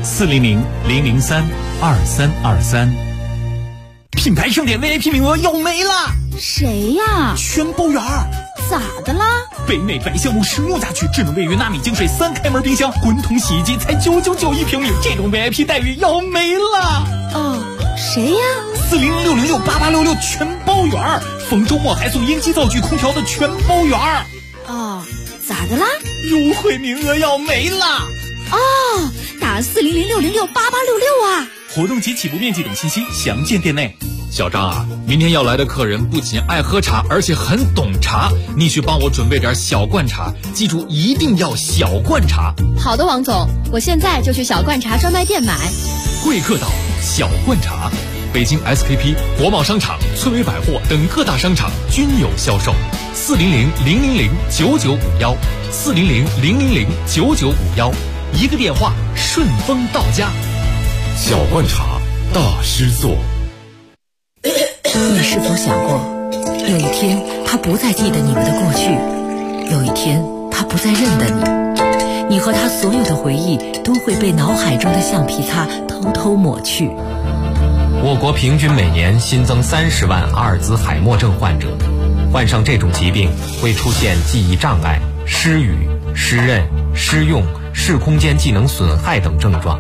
400-003-2323。 品牌盛典 VIP 名额要没了。 谁呀？ 全包园。 咋的啦？ 北美白橡木实木家具，智能卫浴，纳米净水，3开门冰箱，滚筒洗衣机才999一平米，这种 VIP 待遇要没了。 哦，谁呀 ？400-606-8866全包园，逢周末还送烟机、灶具、空调的全包园。 哦，咋的啦？ 优惠名额要没了。 哦，打400-606-8866啊！ 活动及起步面积等信息详见店内。 小张啊，明天要来的客人不仅爱喝茶，而且很懂茶，你去帮我准备点小罐茶，记住一定要小罐茶。 好的，王总，我现在就去小罐茶专卖店买。 贵客岛小罐茶，北京 SKP、国贸商场、村委百货等各大商场均有销售。400-000-9951 400-000-9951，一个电话顺丰到家。 小罐茶大师做。 你是否想过，有一天他不再记得你们的过去，有一天他不再认得你，你和他所有的回忆都会被脑海中的橡皮擦偷偷抹去。 我国平均每年新增30万阿尔兹海默症患者，患上这种疾病会出现记忆障碍、失语、失认、失用、视空间技能损害等症状。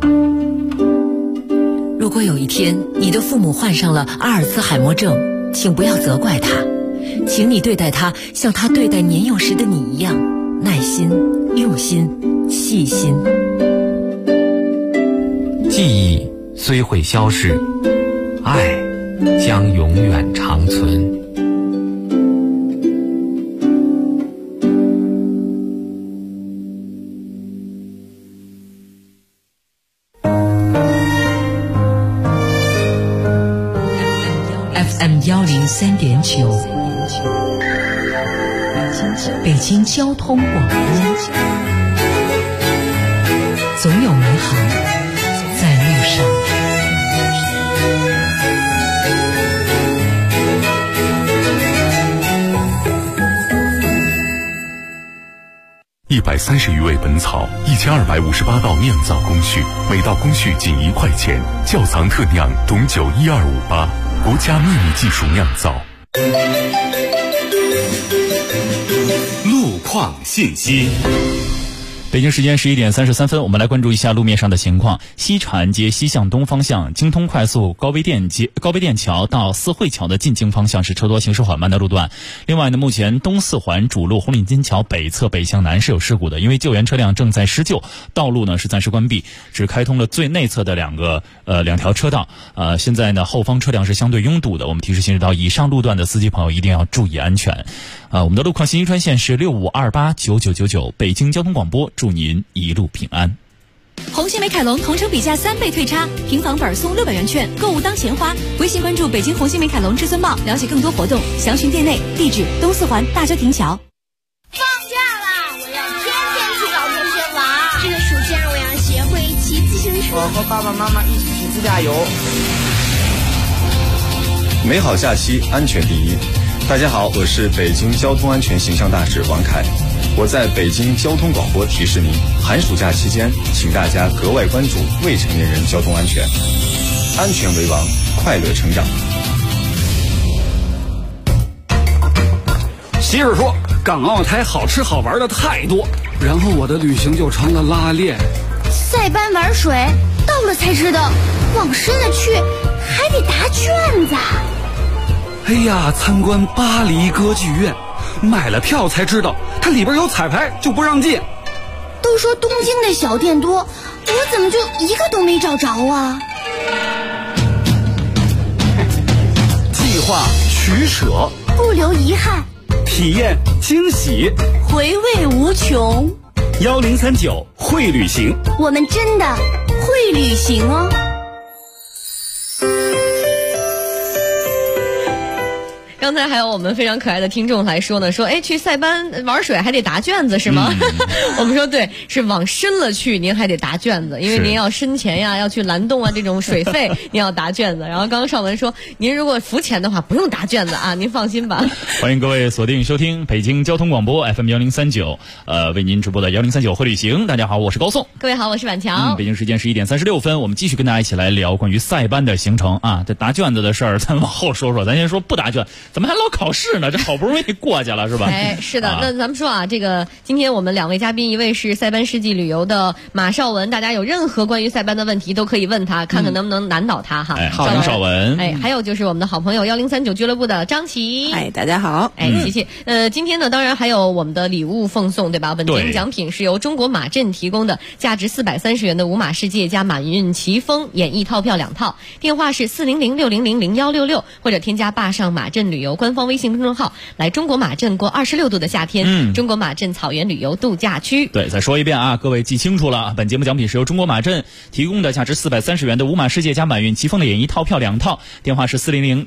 如果有一天你的父母患上了阿尔兹海默症，请不要责怪他，请你对待他像他对待年幼时的你一样，耐心、用心、细心。 记忆虽会消逝，爱将永远长存。 103.9，北京交通广播，总有美好在路上。 130余味本草，1258道酿造工序，每道工序仅1块钱。窖藏特酿董酒12588，国家秘密技术酿造。 路况信息。 北京时间11点33分，我们来关注一下路面上的情况。西长安街西向东方向，京通快速高碑店桥到四惠桥的进京方向是车多行驶缓慢的路段。另外呢，目前东四环主路红领巾桥北侧北向南是有事故的，因为救援车辆正在施救，道路呢是暂时关闭，只开通了最内侧的两条车道。现在呢后方车辆是相对拥堵的，我们提示行驶到以上路段的司机朋友一定要注意安全。我们的路况信息专线是65289999，北京交通广播，祝您一路平安。 红星美凯龙同城比价3倍退差，平房本送600元券，购物当钱花。微信关注北京红星美凯龙至尊茂，了解更多活动，详询店内。地址东四环大郊亭桥。 放假啦，我要天天去老同学玩。这个暑假我要学会骑自行车。 我和爸爸妈妈一起去自驾游。 美好假期，安全第一。大家好，我是北京交通安全形象大使王凯。我在北京交通广播提示您，寒暑假期间，请大家格外关注未成年人交通安全，安全为王，快乐成长。 媳妇说，港澳台好吃好玩的太多，然后我的旅行就成了拉练。 塞班玩水，到了才知道，往深了去还得答卷子。 哎呀，参观巴黎歌剧院，买了票才知道它里边有彩排，就不让进。 都说东京的小店多，我怎么就一个都没找着啊？ 计划取舍， 不留遗憾， 体验惊喜， 回味无穷。 1039会旅行， 我们真的会旅行哦。 刚才还有我们非常可爱的听众来说呢，说去塞班玩水还得答卷子是吗？我们说对，是往深了去您还得答卷子，因为您要深潜呀，要去蓝洞啊这种水费您要答卷子。然后刚刚尚文说，您如果浮潜的话不用答卷子啊，您放心吧。 欢迎各位锁定收听北京交通广播 FM 1039，为您直播的1039会旅行。大家好，我是高颂。 各位好，我是婉乔。 北京时间11点36分，我们继续跟大家一起来聊关于塞班的行程啊。这答卷子的事儿咱往后说说，咱先说不答卷。怎么还老考试呢？这好不容易过去了是吧？ 哎，是的。那咱们说啊，这个今天我们2位嘉宾，一位是塞班世纪旅游的马绍文，大家有任何关于塞班的问题都可以问他，看看能不能难倒他哈。 好，张绍文。 还有就是我们的好朋友1039俱乐部的张琪。 大家好。 琪琪。今天呢，当然还有我们的礼物奉送，对吧？本节目奖品是由中国马镇提供的，价值430元的五马世界加马运奇峰演艺套票2套，电话是400-600-0166，或者添加坝上马镇旅游官方微信公众号，来中国马镇过26度的夏天。中国马镇草原旅游度假区。 对，再说一遍啊，各位记清楚了，本节目奖品是由中国马镇提供的，价值430元的五马世界加马运奇峰的演艺套票2套，电话是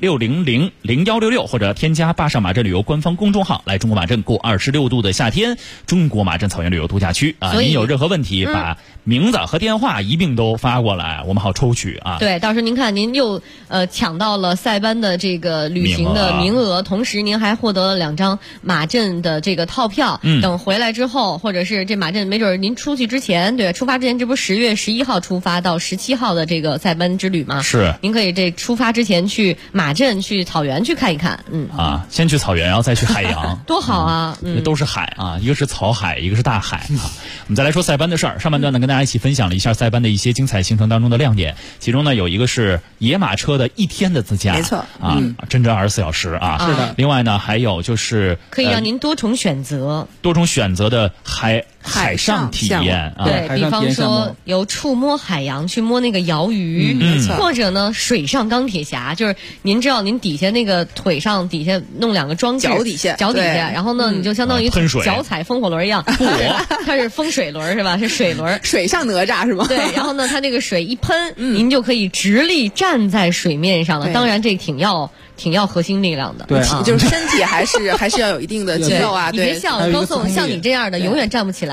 400-600-0166，或者添加坝上马镇旅游官方公众号，来中国马镇过26度的夏天，中国马镇草原旅游度假区啊。您有任何问题，把名字和电话一并都发过来，我们好抽取啊。 对，到时候您看您又抢到了塞班的这个旅行的名额，同时您还获得了2张马镇的这个套票。等回来之后，或者是这马镇没准您出去之前，对，出发之前，这不10月11号出发到17号的这个塞班之旅吗？ 是， 您可以这出发之前去马镇去草原去看一看。 先去草原，然后再去海洋， 多好啊！ 都是海啊，一个是草海，一个是大海啊。我们再来说塞班的事儿。上半段呢，跟大家一起分享了一下塞班的一些精彩行程当中的亮点，其中呢有一个是野马车的1天的自驾， 没错啊，真正24小时啊。 是的。 另外呢，还有就是可以让您多重选择的海上体验啊。 对，比方说有触摸海洋，去摸那个鳐鱼，或者呢水上钢铁侠，就是您知道您底下那个腿上底下弄2个装置，脚底下，然后呢你就相当于脚踩风火轮一样，它是风水轮是吧？是水轮， 水上哪吒是吗？ 对，然后呢它那个水一喷，您就可以直立站在水面上了。当然这挺要核心力量的， 对，就是身体还是要有一定的肌肉啊。 你别笑，高颂像你这样的永远站不起来。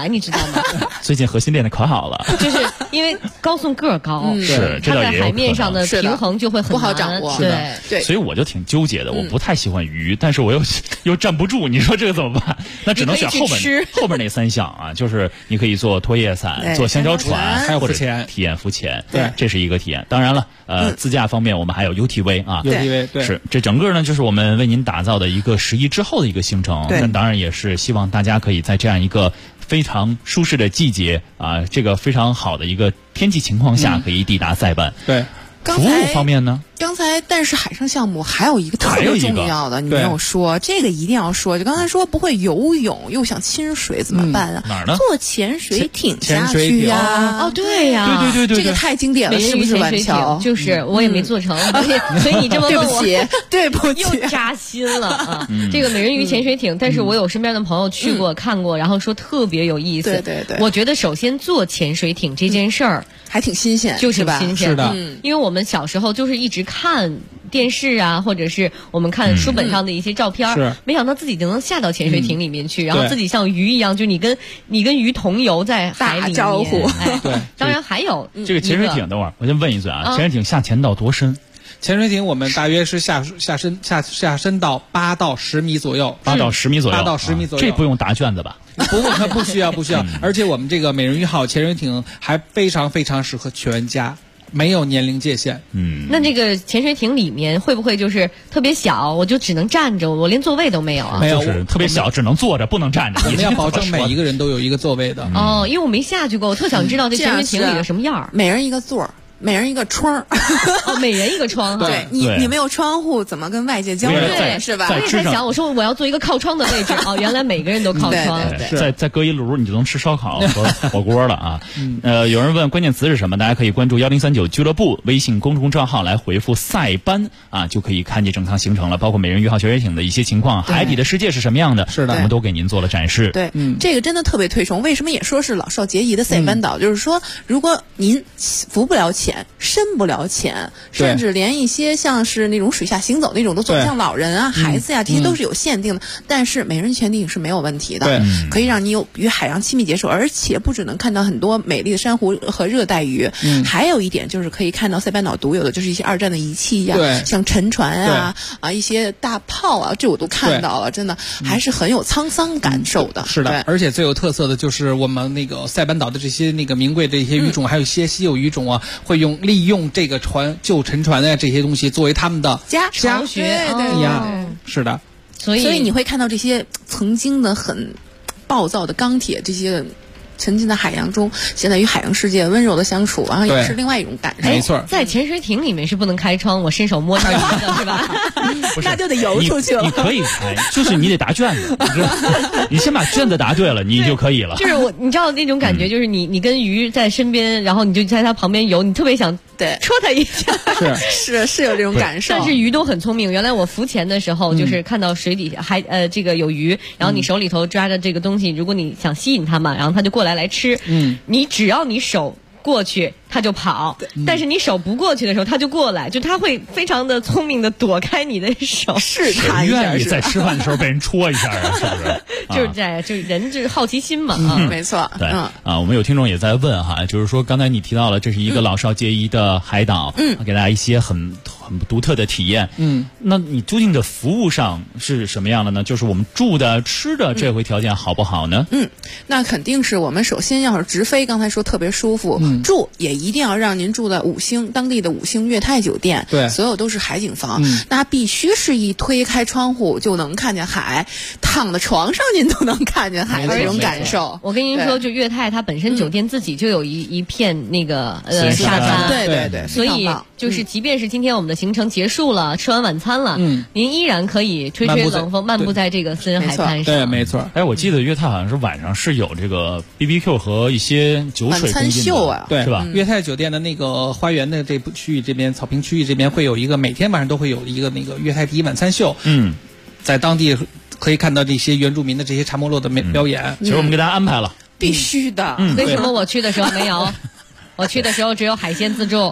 来，你知道吗？ 最近核心练得可好了， 就是因为高颂个儿高， 是它在海面上的平衡就会很不好掌握。 对， 所以我就挺纠结的，我不太喜欢鱼，但是我又站不住，你说这个怎么办？那只能选后面那3项啊，就是你可以做拖叶伞、做香蕉船， 还有或者潜体验浮潜， 对， 这是一个体验。当然了，自驾方面我们还有 UTV 啊 ，UTV 对， 是这整个呢就是我们为您打造的一个11之后的一个行程，但当然也是希望大家可以在这样一个非常舒适的季节啊，这个非常好的一个天气情况下，可以抵达塞班。 对， 服务方面呢？ 刚才但是海上项目还有一个特别重要的，你没有说，这个一定要说。就刚才说不会游泳又想亲水怎么办啊？ 哪儿呢？ 坐潜水艇下去呀！ 哦，对呀， 对， 这个太经典了，是不是？ 潜水艇就是我也没做成，所以你这么问我， 对不起， 又扎心了啊！这个美人鱼潜水艇，但是我有身边的朋友去过看过，然后说特别有意思。 对， 我觉得首先做潜水艇这件事儿还挺新鲜， 就挺新鲜的。 因为我们小时候就是一直看电视啊，或者是我们看书本上的一些照片，没想到自己就能下到潜水艇里面去，然后自己像鱼一样，就你跟鱼同游在海里面打招呼。 对， 当然还有这个潜水艇，等会儿我先问一嘴啊，潜水艇下潜到多深？ 潜水艇我们大约是下深到8到10米左右 ，8到10米左右， 8到10米左右， 这不用答卷子吧？ 不需要，而且我们这个美人鱼号潜水艇还非常非常适合全家。没有年龄界限。 那这个潜水艇里面会不会就是特别小，我就只能站着，我连座位都没有啊？ 没有， 就是特别小，只能坐着，不能站着。 我们要保证每一个人都有一个座位的。 哦，因为我没下去过，我特想知道这潜水艇里的什么样。 每人一个座儿。每人一个窗哦，每人一个窗哈。 对，你没有窗户，怎么跟外界交流？是吧？ 我也在想，我说我要做一个靠窗的位置哦，原来每个人都靠窗。 再搁一炉，你就能吃烧烤和火锅了啊。有人问关键词是什么？大家可以关注1039俱乐部微信公众账号来回复塞班啊，就可以看见整趟行程了，包括美人鱼号潜水艇的一些情况，海底的世界是什么样的， 是的， 我们都给您做了展示。 对，这个真的特别推崇。为什么也说是老少皆宜的塞班岛？就是说，如果您浮不了潜，深不了潜，甚至连一些像是那种水下行走那种都走不像老人啊、孩子呀，这些都是有限定的。但是美人潜艇是没有问题的，可以让你与海洋亲密接触，而且不只能看到很多美丽的珊瑚和热带鱼，还有一点就是可以看到塞班岛独有的，就是一些2战的仪器呀，像沉船啊、一些大炮啊，这我都看到了，真的还是很有沧桑感受的。 是的，而且最有特色的就是我们那个塞班岛的这些那个名贵的一些鱼种，还有一些稀有鱼种啊，会利用这个旧沉船的这些东西作为他们的家学呀，是的， 所以你会看到这些曾经的很暴躁的钢铁这些沉浸在海洋中，现在与海洋世界温柔的相处，然后也是另外一种感受。 没错， 在潜水艇里面是不能开窗，我伸手摸上鱼的是吧？ 那就得游出去了。 你可以开，就是你得答卷子，你先把卷子答对了，你就可以了。 就是你知道那种感觉，就是你跟鱼在身边，然后你就在它旁边游，你特别想戳它一下。 是有这种感受。 但是鱼都很聪明。原来我浮潜的时候，就是看到水底下这个有鱼，然后你手里头抓着这个东西，如果你想吸引它嘛，然后它就过来吃。你只要你手过去，它就跑；但是你手不过去的时候，它就过来，就它会非常的聪明的躲开你的手， 试探一下。 愿意在吃饭的时候被人戳一下啊？是不是？ 就是这样，就是人就是好奇心嘛。 没错。 对我们有听众也在问哈，就是说刚才你提到了这是一个老少皆宜的海岛，给大家一些很独特的体验。那你究竟的服务上是什么样的呢？就是我们住的、吃的这回条件好不好呢？ 那肯定是我们首先要是直飞，刚才说特别舒服，住也一定要让您住在当地的5星悦泰酒店， 对， 所有都是海景房，那必须是一推开窗户就能看见海，躺在床上您都能看见海的这种感受。 我跟您说，就悦泰它本身酒店自己就有一片那个沙滩， 对， 所以就是即便是今天我们的行程结束了，吃完晚餐了，您依然可以吹吹冷风，漫步在这个私人海滩上。 对，没错。 我记得悦泰好像是晚上是有这个 BBQ 和一些酒水晚餐秀啊， 对， 是吧？ 悦泰酒店的那个花园的这区域这边，草坪区域这边会有一个每天晚上都会有一个那个悦泰第一晚餐秀。在当地可以看到这些原住民的这些茶莫洛的表演。 其实我们给大家安排了， 必须的。 为什么我去的时候没有？我去的时候只有海鲜自助。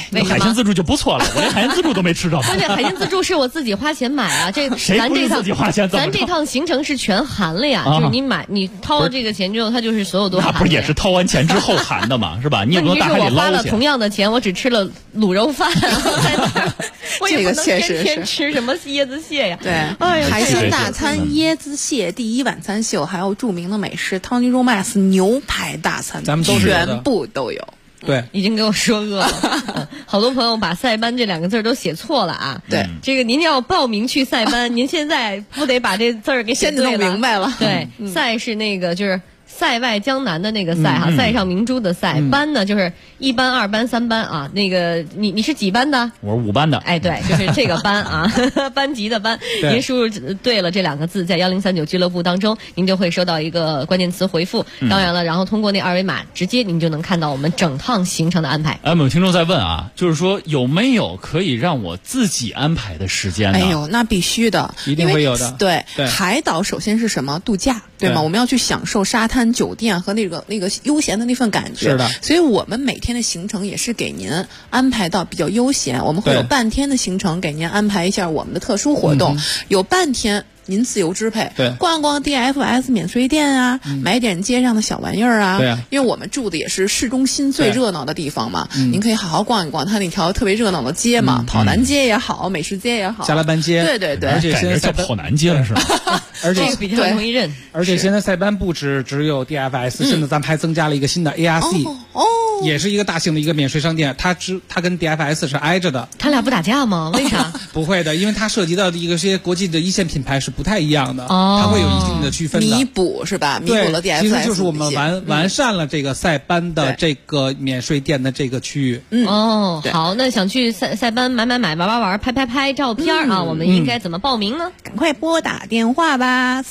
为什么海鲜自助就不错了，我连海鲜自助都没吃着。 关键海鲜自助是我自己花钱买啊，这谁不是自己花钱？ 咱这趟行程是全含了呀，就是你掏了这个钱之后，它就是所有都含了。 那不是也是掏完钱之后含的嘛，是吧？你也不能大海里捞去。 我花了同样的钱，我只吃了卤肉饭，我也不能天天吃什么椰子蟹呀。 对，海鲜大餐、椰子蟹、第一晚餐秀，还有著名的美食汤尼肉麦斯牛排大餐， 咱们都全部都有。 对， 已经给我说饿了。好多朋友把塞班这2个字都写错了啊。 对， 这个您要报名去塞班，您现在不得把这字儿给写对了？ 先弄明白了。 对，塞是那个就是塞外江南的那个塞哈，塞上明珠的塞，班呢就是1班、2班、3班啊。那个你是几班的？ 我是5班的。 哎，对，就是这个班啊，班级的班。您输入对了这2个字，在1039俱乐部当中，您就会收到一个关键词回复。当然了，然后通过那2维码，直接您就能看到我们整趟行程的安排。 我们有听众在问啊，就是说有没有可以让我自己安排的时间呢？ 哎呦，那必须的， 一定会有的。 对，海岛首先是什么？度假，对吗？我们要去享受沙滩、酒店和那个悠闲的那份感觉。 是的， 所以我们每天的行程也是给您安排到比较悠闲，我们会有半天的行程给您安排一下我们的特殊活动，有半天您自由支配， 对， 逛逛 DFS 免税店啊，买点街上的小玩意儿啊。 对， 因为我们住的也是市中心最热闹的地方嘛，您可以好好逛一逛它那条特别热闹的街嘛，跑南街也好，美食街也好， 加拉班街。 对对对， 而且现在叫跑南街了是吧？ 而且比较容易认。 而且现在塞班不只有 DFS，现在咱们还增加了一个新的 ARC，也是一个大型的一个免税商店，它跟 DFS 是挨着的。 他俩不打架吗？为啥？ 不会的，因为它涉及到的一些国际的一线品牌是不太一样的，它会有一定的区分的。 弥补是吧？弥补了 DFS。 其实就是我们完善了这个塞班的这个免税店的这个区域。 好，那想去塞班买、玩、拍照片啊，我们应该怎么报名呢？ 赶快拨打电话吧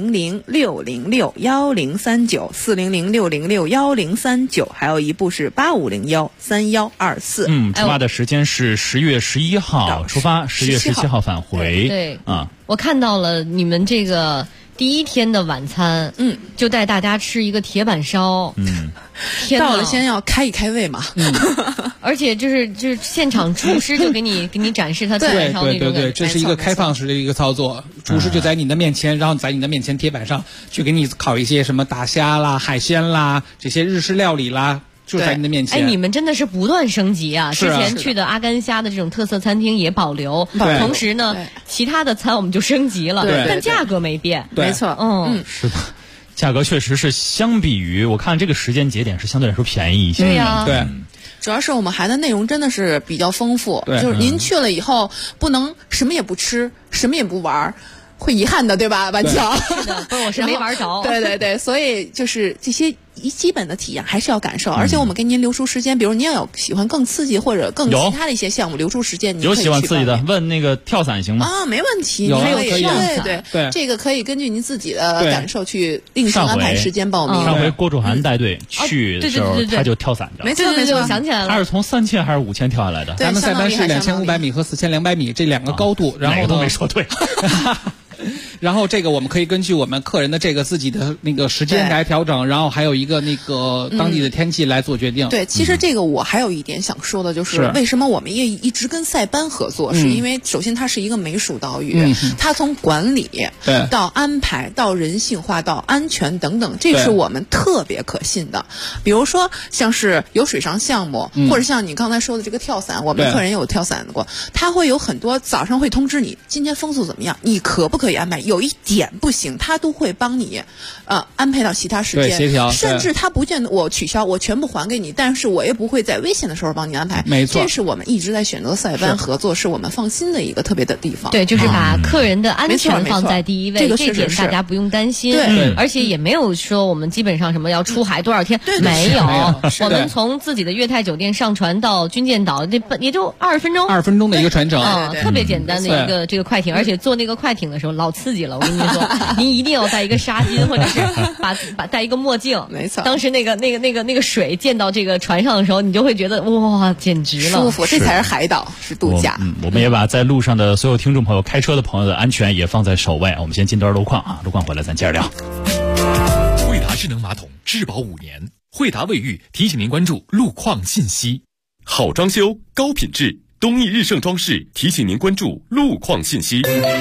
，400-606-1039，400-606-1039，还有一部是8501-3124。 出发的时间是10月11号出发，10月17号返回。 对我看到了你们这个第1天的晚餐，就带大家吃一个铁板烧， 到了先要开一开胃嘛， 而且就是现场厨师就给你展示他铁板烧那种。 对，这是一个开放式的一个操作，厨师就在你的面前，然后在你的面前铁板上去给你烤一些什么大虾啦、海鲜啦，这些日式料理啦。就在你的面前。 哎，你们真的是不断升级啊！之前去的阿甘虾的这种特色餐厅也保留，同时呢，其他的餐我们就升级了，但价格没变。 没错， 是的，价格确实是相比于我看这个时间节点是相对来说便宜一些。 对呀， 对。 主要是我们含的内容真的是比较丰富，就是您去了以后不能什么也不吃，什么也不玩。会遗憾的，对吧，婉乔？ 是的，不是我是没玩着。 对，所以就是这些基本的体验还是要感受，而且我们给您留出时间，比如您要有喜欢更刺激或者更其他的一些项目，留出时间，您有喜欢刺激的，问那个跳伞行吗？ 啊，没问题， 有可以， 对， 这个可以根据您自己的感受去另行安排时间报名。 上回郭楚涵带队去的时候，他就跳伞的， 没错， 我想起来了， 他是从3000还是5000跳下来的？ 咱们塞班是2500米和4200米这2个高度，然后哪个都没说对。 然后这个我们可以根据我们客人的这个自己的那个时间来调整，然后还有一个那个当地的天气来做决定。 对，其实这个我还有一点想说的，就是为什么我们也一直跟塞班合作，是因为首先它是一个美属岛屿，它从管理到安排到人性化到安全等等，这是我们特别可信的。比如说像是有水上项目，或者像你刚才说的这个跳伞，我们客人也有跳伞过，他会有很多早上会通知你今天风速怎么样，你可不可以安排？有一点不行，他都会帮你安排到其他时间， 协调， 甚至他不见得我取消，我全部还给你，但是我也不会在危险的时候帮你安排。 没错， 这是我们一直在选择塞班合作，是我们放心的一个特别的地方。 对，就是把客人的安全放在第一位，这点大家不用担心。 对， 而且也没有说我们基本上什么要出海多少天，没有。我们从自己的悦泰酒店上船到军舰岛，也就20分钟，20 分钟的一个船程， 特别简单的一个这个快艇，而且坐那个快艇的时候老刺激了，我跟你说，您一定要带一个纱巾，或者是把戴一个墨镜。 没错， 当时那个水溅到这个船上的时候，你就会觉得哇，简直了， 舒服，这才是海岛，是度假。 我们也把在路上的所有听众朋友、开车的朋友的安全也放在首位。我们先进段路况啊，路况回来咱接着聊。 惠达智能马桶质保5年，惠达卫浴提醒您关注路况信息。 好装修，高品质。东义日盛装饰提醒您关注路况信息。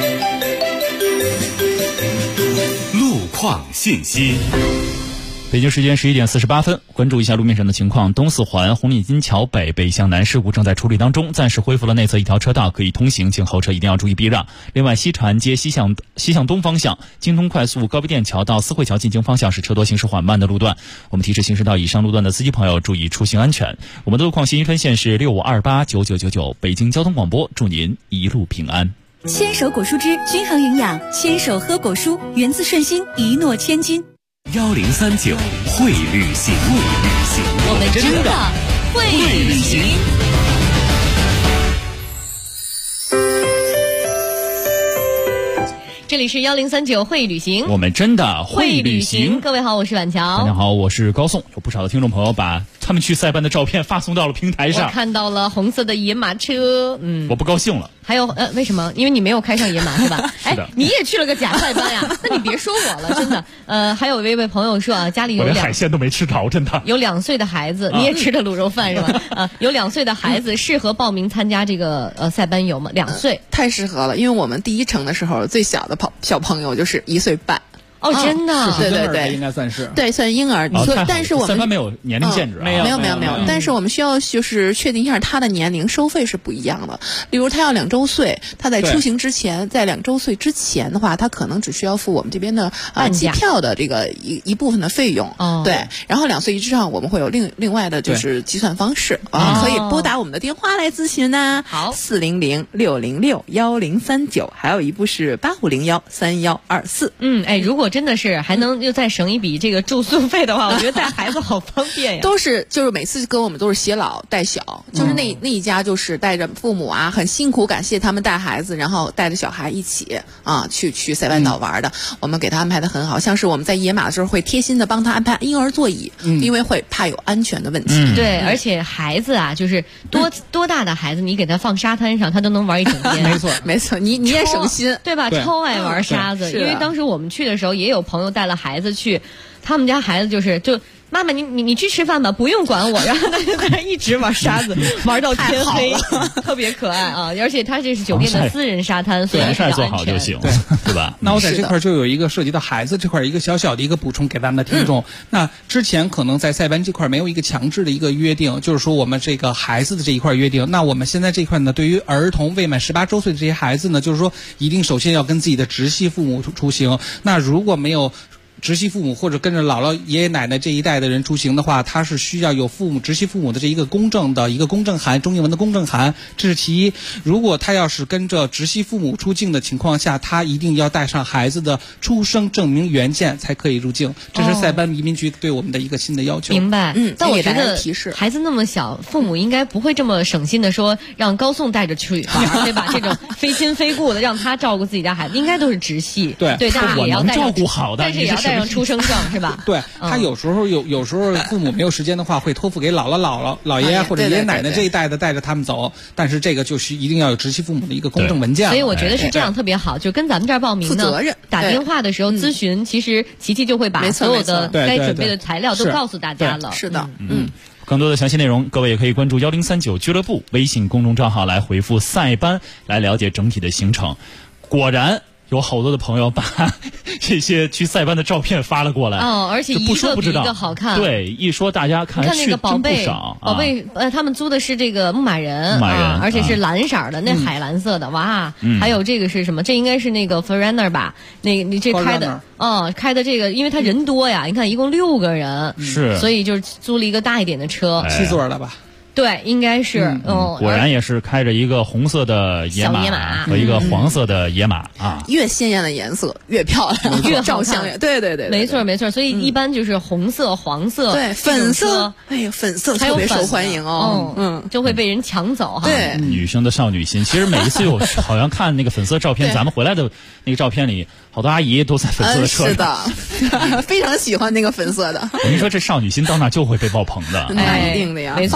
路况信息。 北京时间11点48分，关注一下路面上的情况。东四环红领巾桥北北向南事故正在处理当中，暂时恢复了内侧一条车道可以通行，请后车一定要注意避让。另外，西长安街西向东方向，京通快速高碑店桥到思汇桥进京方向是车多行驶缓慢的路段。我们提示行驶到以上路段的司机朋友注意出行安全。我们的路况信息分线是65289999，北京交通广播，祝您一路平安。 牵手果蔬汁均衡营养，牵手喝果蔬，源自顺心，一诺千金。 1039会旅行， 我们真的会旅行。这里是1039会旅行， 我们真的会旅行。 各位好，我是婉乔。 大家好，我是高颂。有不少的听众朋友把他们去塞班的照片发送到了平台上， 我看到了红色的野马车， 我不高兴了。 还有为什么？因为你没有开上野马是吧？ 是的， 你也去了个假塞班呀？那你别说我了，真的。还有一位朋友说啊，家里有我连海鲜都没吃着，真的。 有2岁的孩子，你也吃的卤肉饭是吧？有2岁的孩子适合报名参加这个塞班游吗？2岁太适合了，因为我们第一程的时候，最小的小朋友就是1岁半。 哦，真的， 对对对， 应该算是对，算婴儿。你说，但是我们塞班没有年龄限制， 没有，但是我们需要就是确定一下他的年龄，收费是不一样的。比如他要2周岁，他在出行之前，在2周岁之前的话，他可能只需要付我们这边的机票的这个一部分的费用。对，然后2岁之上，我们会有另外的就是计算方式可以拨打我们的电话来咨询呐。 好 ，400-606-1039，还有一部是8501-3124。 如果真的是还能又再省一笔这个住宿费的话，我觉得带孩子好方便呀。 就是每次跟我们都是携老带小，就是那一家就是带着父母啊，很辛苦，感谢他们带孩子，然后带着小孩一起去塞班岛玩的。我们给他安排的很好，像是我们在野马的时候会贴心的帮他安排婴儿座椅，因为会怕有安全的问题。 对，而且孩子啊，就是多大的孩子，你给他放沙滩上，他都能玩一整天。 没错，你也省心， 对吧？超爱玩沙子，因为当时我们去的时候。也有朋友带了孩子去，他们家孩子就妈妈你去吃饭吧，不用管我，然后他就在那一直玩沙子，玩到天黑，特别可爱啊！而且他这是酒店的私人沙滩，所以比较安全， 做好就行，对吧？ 那我在这块就有一个涉及到孩子这块一个小小的一个补充给咱们的听众。那之前可能在塞班这块没有一个强制的一个约定，就是说我们这个孩子的这一块约定。那我们现在这块呢，对于儿童未满18周岁的这些孩子呢，就是说一定首先要跟自己的直系父母出行。那如果没有直系父母或者跟着姥姥爷爷奶奶这一代的人出行的话，他是需要有直系父母的这一个公证函，中英文的公证函，这是其一。如果他要是跟着直系父母出境的情况下，他一定要带上孩子的出生证明原件才可以入境，这是塞班移民局对我们的一个新的要求。 明白。但我觉得孩子那么小，父母应该不会这么省心的说让高颂带着去玩，对吧？这种非亲非故的让他照顾自己家孩子，应该都是直系。对，但是也要带上照顾好的， 但是也要带上出生证是吧？ 对，他有时候父母没有时间的话，会托付给姥爷或者爷爷奶奶这一代的带着他们走，但是这个就是一定要有直系父母的一个公证文件。 所以我觉得是这样特别好，就跟咱们这儿报名呢，打电话的时候咨询，其实琪琪就会把所有的该准备的材料都告诉大家了。 是的， 更多的详细内容，各位也可以关注1039俱乐部微信公众账号来回复塞班来了解整体的行程。果然有好多的朋友把这些去塞班的照片发了过来， 而且一个比一个好看。 对，一说大家看那个宝贝，他们租的是这个牧马人，而且是蓝色的，那海蓝色的，哇！还有这个是什么？这应该是那个 Forerunner 吧？你这开的，开的这个，因为他人多呀，你看一共6个人， 是， 所以就是租了一个大一点的车 ，7座的吧。 对，应该是， 果然也是开着一个红色的野马和一个黄色的野马啊， 越鲜艳的颜色越漂亮，越照相越对， 没错，所以一般就是红色、黄色、 对粉色，粉色特别受欢迎哦， 就会被人抢走哈。 对， 女生的少女心，其实每一次好像看那个粉色照片，咱们回来的那个照片里，好多阿姨都在粉色的车里， 是的，非常喜欢那个粉色的。 我跟你说，这少女心到那就会被爆棚的， 一定的呀， 没错， 放开了。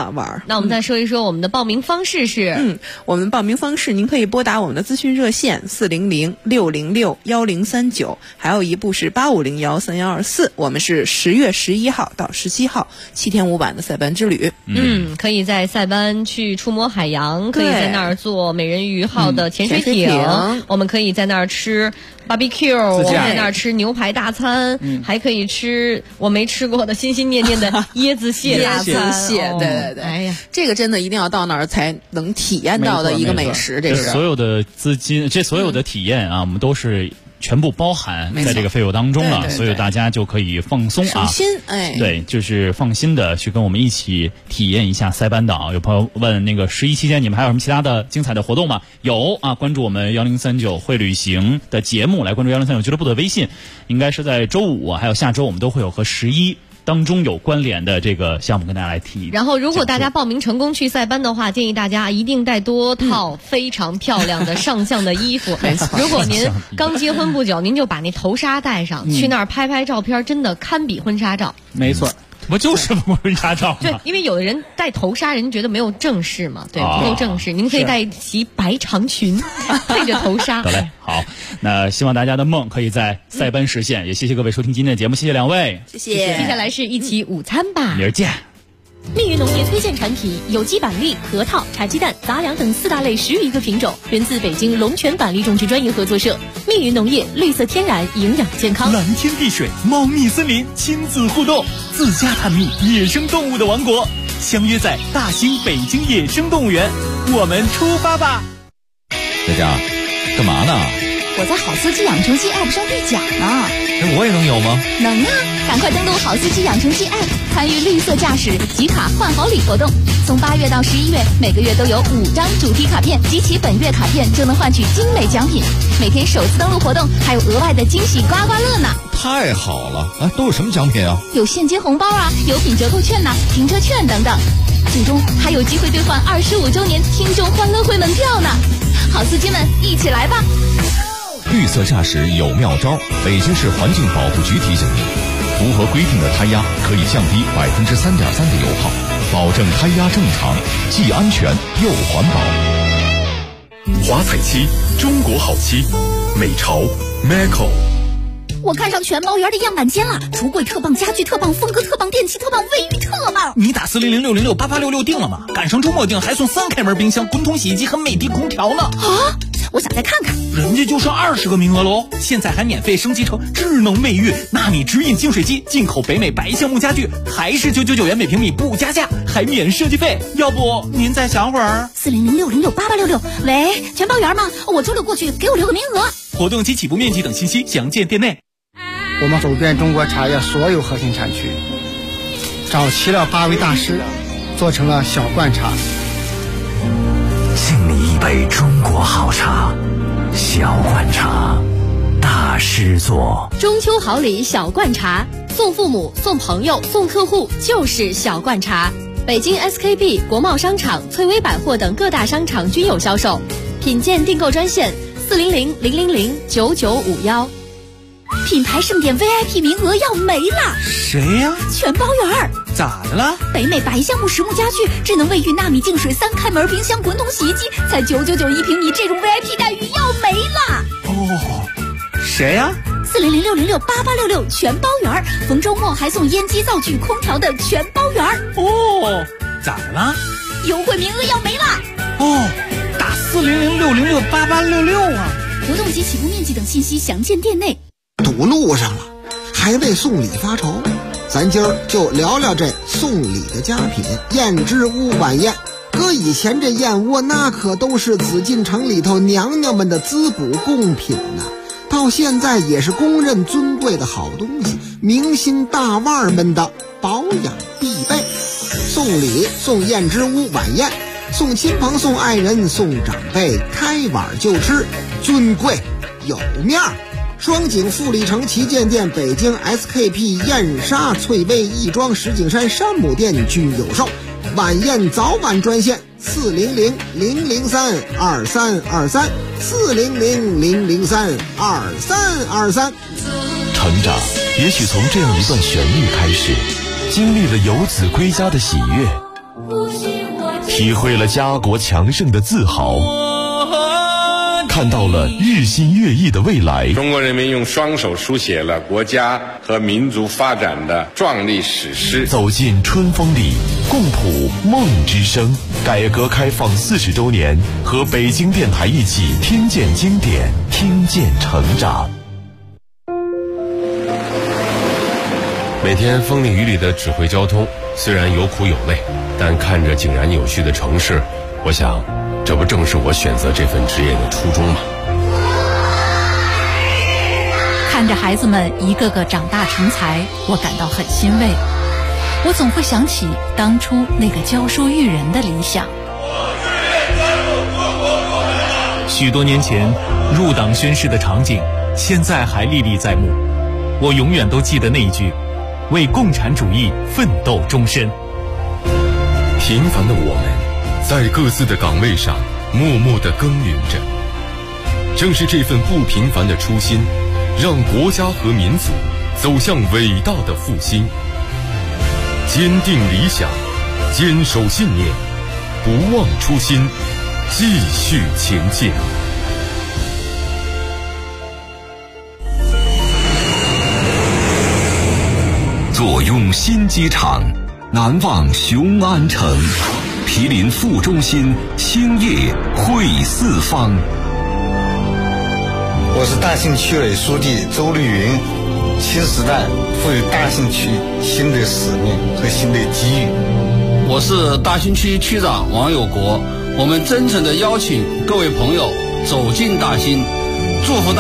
了玩。 那我们再说一说我们的报名方式是， 我们报名方式您可以拨打我们的咨询热线400-606-1039，还有一部是8501-3124。我们是10月11号到17号7天5晚的塞班之旅。 可以在塞班去触摸海洋，可以在那儿坐美人鱼号的潜水艇，我们可以在那儿吃 barbecue， 我们在那儿吃牛排大餐，还可以吃我没吃过的心心念念的椰子蟹大餐。 对，哎呀，这个真的一定要到那儿才能体验到的一个美食。这是所有的资金，这所有的体验啊，我们都是全部包含在这个费用当中了，所以大家就可以放松啊， 省心， 对，就是放心的去跟我们一起体验一下塞班岛。有朋友问那个11期间你们还有什么其他的精彩的活动吗？有啊，关注我们1039会旅行的节目，来关注1039俱乐部的微信，应该是在周五还有下周我们都会有和11当中有关联的这个项目跟大家来提。 然后如果大家报名成功去塞班的话，建议大家一定带多套非常漂亮的上相的衣服。如果您刚结婚不久，您就把那头纱戴上，去那儿拍拍照片，真的堪比婚纱照。 没错。 不就是婚纱照吗？ 对，因为有的人戴头纱，人觉得没有正式嘛，对，不够正式。您可以戴袭白长裙，配着头纱。 得嘞，好，那希望大家的梦可以在塞班实现，也谢谢各位收听今天的节目，谢谢两位， 谢谢。 接下来是一起午餐吧， 明儿见。 蜜云农业推荐产品有机板栗、核桃、茶鸡蛋、杂粮等4大类10余个品种，源自北京龙泉板栗种植专业合作社。蜜云农业，绿色天然，营养健康。 蓝天碧水，茂密森林，亲子互动，自家探秘野生动物的王国，相约在大兴北京野生动物园，我们出发吧！ 佳佳，干嘛呢？ 我在好司机养成记 App 上兑奖呢。 那我也能有吗？ 能啊！赶快登录好司机养成记 App， 参与绿色驾驶集卡换好礼活动。从8月到11月，每个月都有5张主题卡片，集齐本月卡片就能换取精美奖品。每天首次登录活动还有额外的惊喜刮刮乐呢！ 太好了！啊，都有什么奖品啊？ 有现金红包啊，有品折扣券呐，停车券等等。最终还有机会兑换25周年听众欢乐会门票呢！好司机们，一起来吧！ 绿色驾驶有妙招，北京市环境保护局提醒您，符合规定的胎压可以降低3.3%的油耗，保证胎压正常，既安全又环保。 华彩漆，中国好漆，美潮 Maco。 我看上全包园的样板间了，橱柜特棒，家具特棒，风格特棒，电器特棒，卫浴特棒。 你打400-606-8866定了吗？赶上周末定还送3开门冰箱、滚筒洗衣机和美的空调呢。 啊！我想再看看。 人家就剩20个名额喽，现在还免费升级成智能卫浴、纳米直饮净水机，进口北美白橡木家具，还是999元每平米不加价，还免设计费。要不您再想会儿 ？400-606-8866。喂，全包园吗？我周六过去，给我留个名额。 活动及起步面积等信息详见店内。 我们走遍中国茶叶所有核心产区，找齐了8位大师，做成了小罐茶。 敬你一杯中国好茶，小罐茶，大师做。 中秋好礼小罐茶，送父母、送朋友、送客户就是小罐茶。北京 SKP、国贸商场、翠微百货等各大商场均有销售。品鉴订购专线400-000-9951。 品牌盛典 VIP 名额要没了。 谁呀？ 全包园。 咋的了？ 北美白橡木实木家具、智能卫浴、纳米净水、3开门冰箱、滚筒洗衣机，才999一平米，这种 VIP 待遇要没了。 哦，谁呀 ？400-606-8866全包园，逢周末还送烟机、灶具、空调的全包园。 哦，咋的了？ 优惠名额要没了。 哦，打400-606-8866啊！ 活动及起步面积等信息详见店内。 堵路上了，还为送礼发愁，咱今儿就聊聊这送礼的佳品燕之屋晚宴。搁以前这燕窝那可都是紫禁城里头娘娘们的滋补贡品呐，到现在也是公认尊贵的好东西，明星大腕们的保养必备。送礼送燕之屋晚宴，送亲朋送爱人送长辈，开碗就吃，尊贵有面儿。双井富力城旗舰店、北京 SKP 燕莎、翠微亦庄、石景山山姆店均有售。晚宴早晚专线400-003-2323 400-003-2323。 成长也许从这样一段旋律开始，经历了游子归家的喜悦， 体会了家国强盛的自豪，看到了日新月异的未来。 中国人民用双手书写了国家和民族发展的壮丽史诗。 走进春风里，共谱梦之声。改革开放40周年，和北京电台一起听见经典，听见成长。 每天风里雨里的指挥交通，虽然有苦有累，但看着井然有序的城市，我想，这不正是我选择这份职业的初衷吗？ 看着孩子们一个个长大成才，我感到很欣慰。我总会想起当初那个教书育人的理想。 许多年前入党宣誓的场景，现在还历历在目。我永远都记得那一句：为共产主义奋斗终身。 平凡的我们，在各自的岗位上默默地耕耘着。正是这份不平凡的初心，让国家和民族走向伟大的复兴。坚定理想，坚守信念，不忘初心，继续前进。 坐拥新机场，难忘雄安城。毗邻副中心，兴业汇四方。 我是大兴区委书记周绿云。新时代赋予大兴区新的使命和新的机遇。 我是大兴区区长王有国。我们真诚地邀请各位朋友走进大兴，祝福大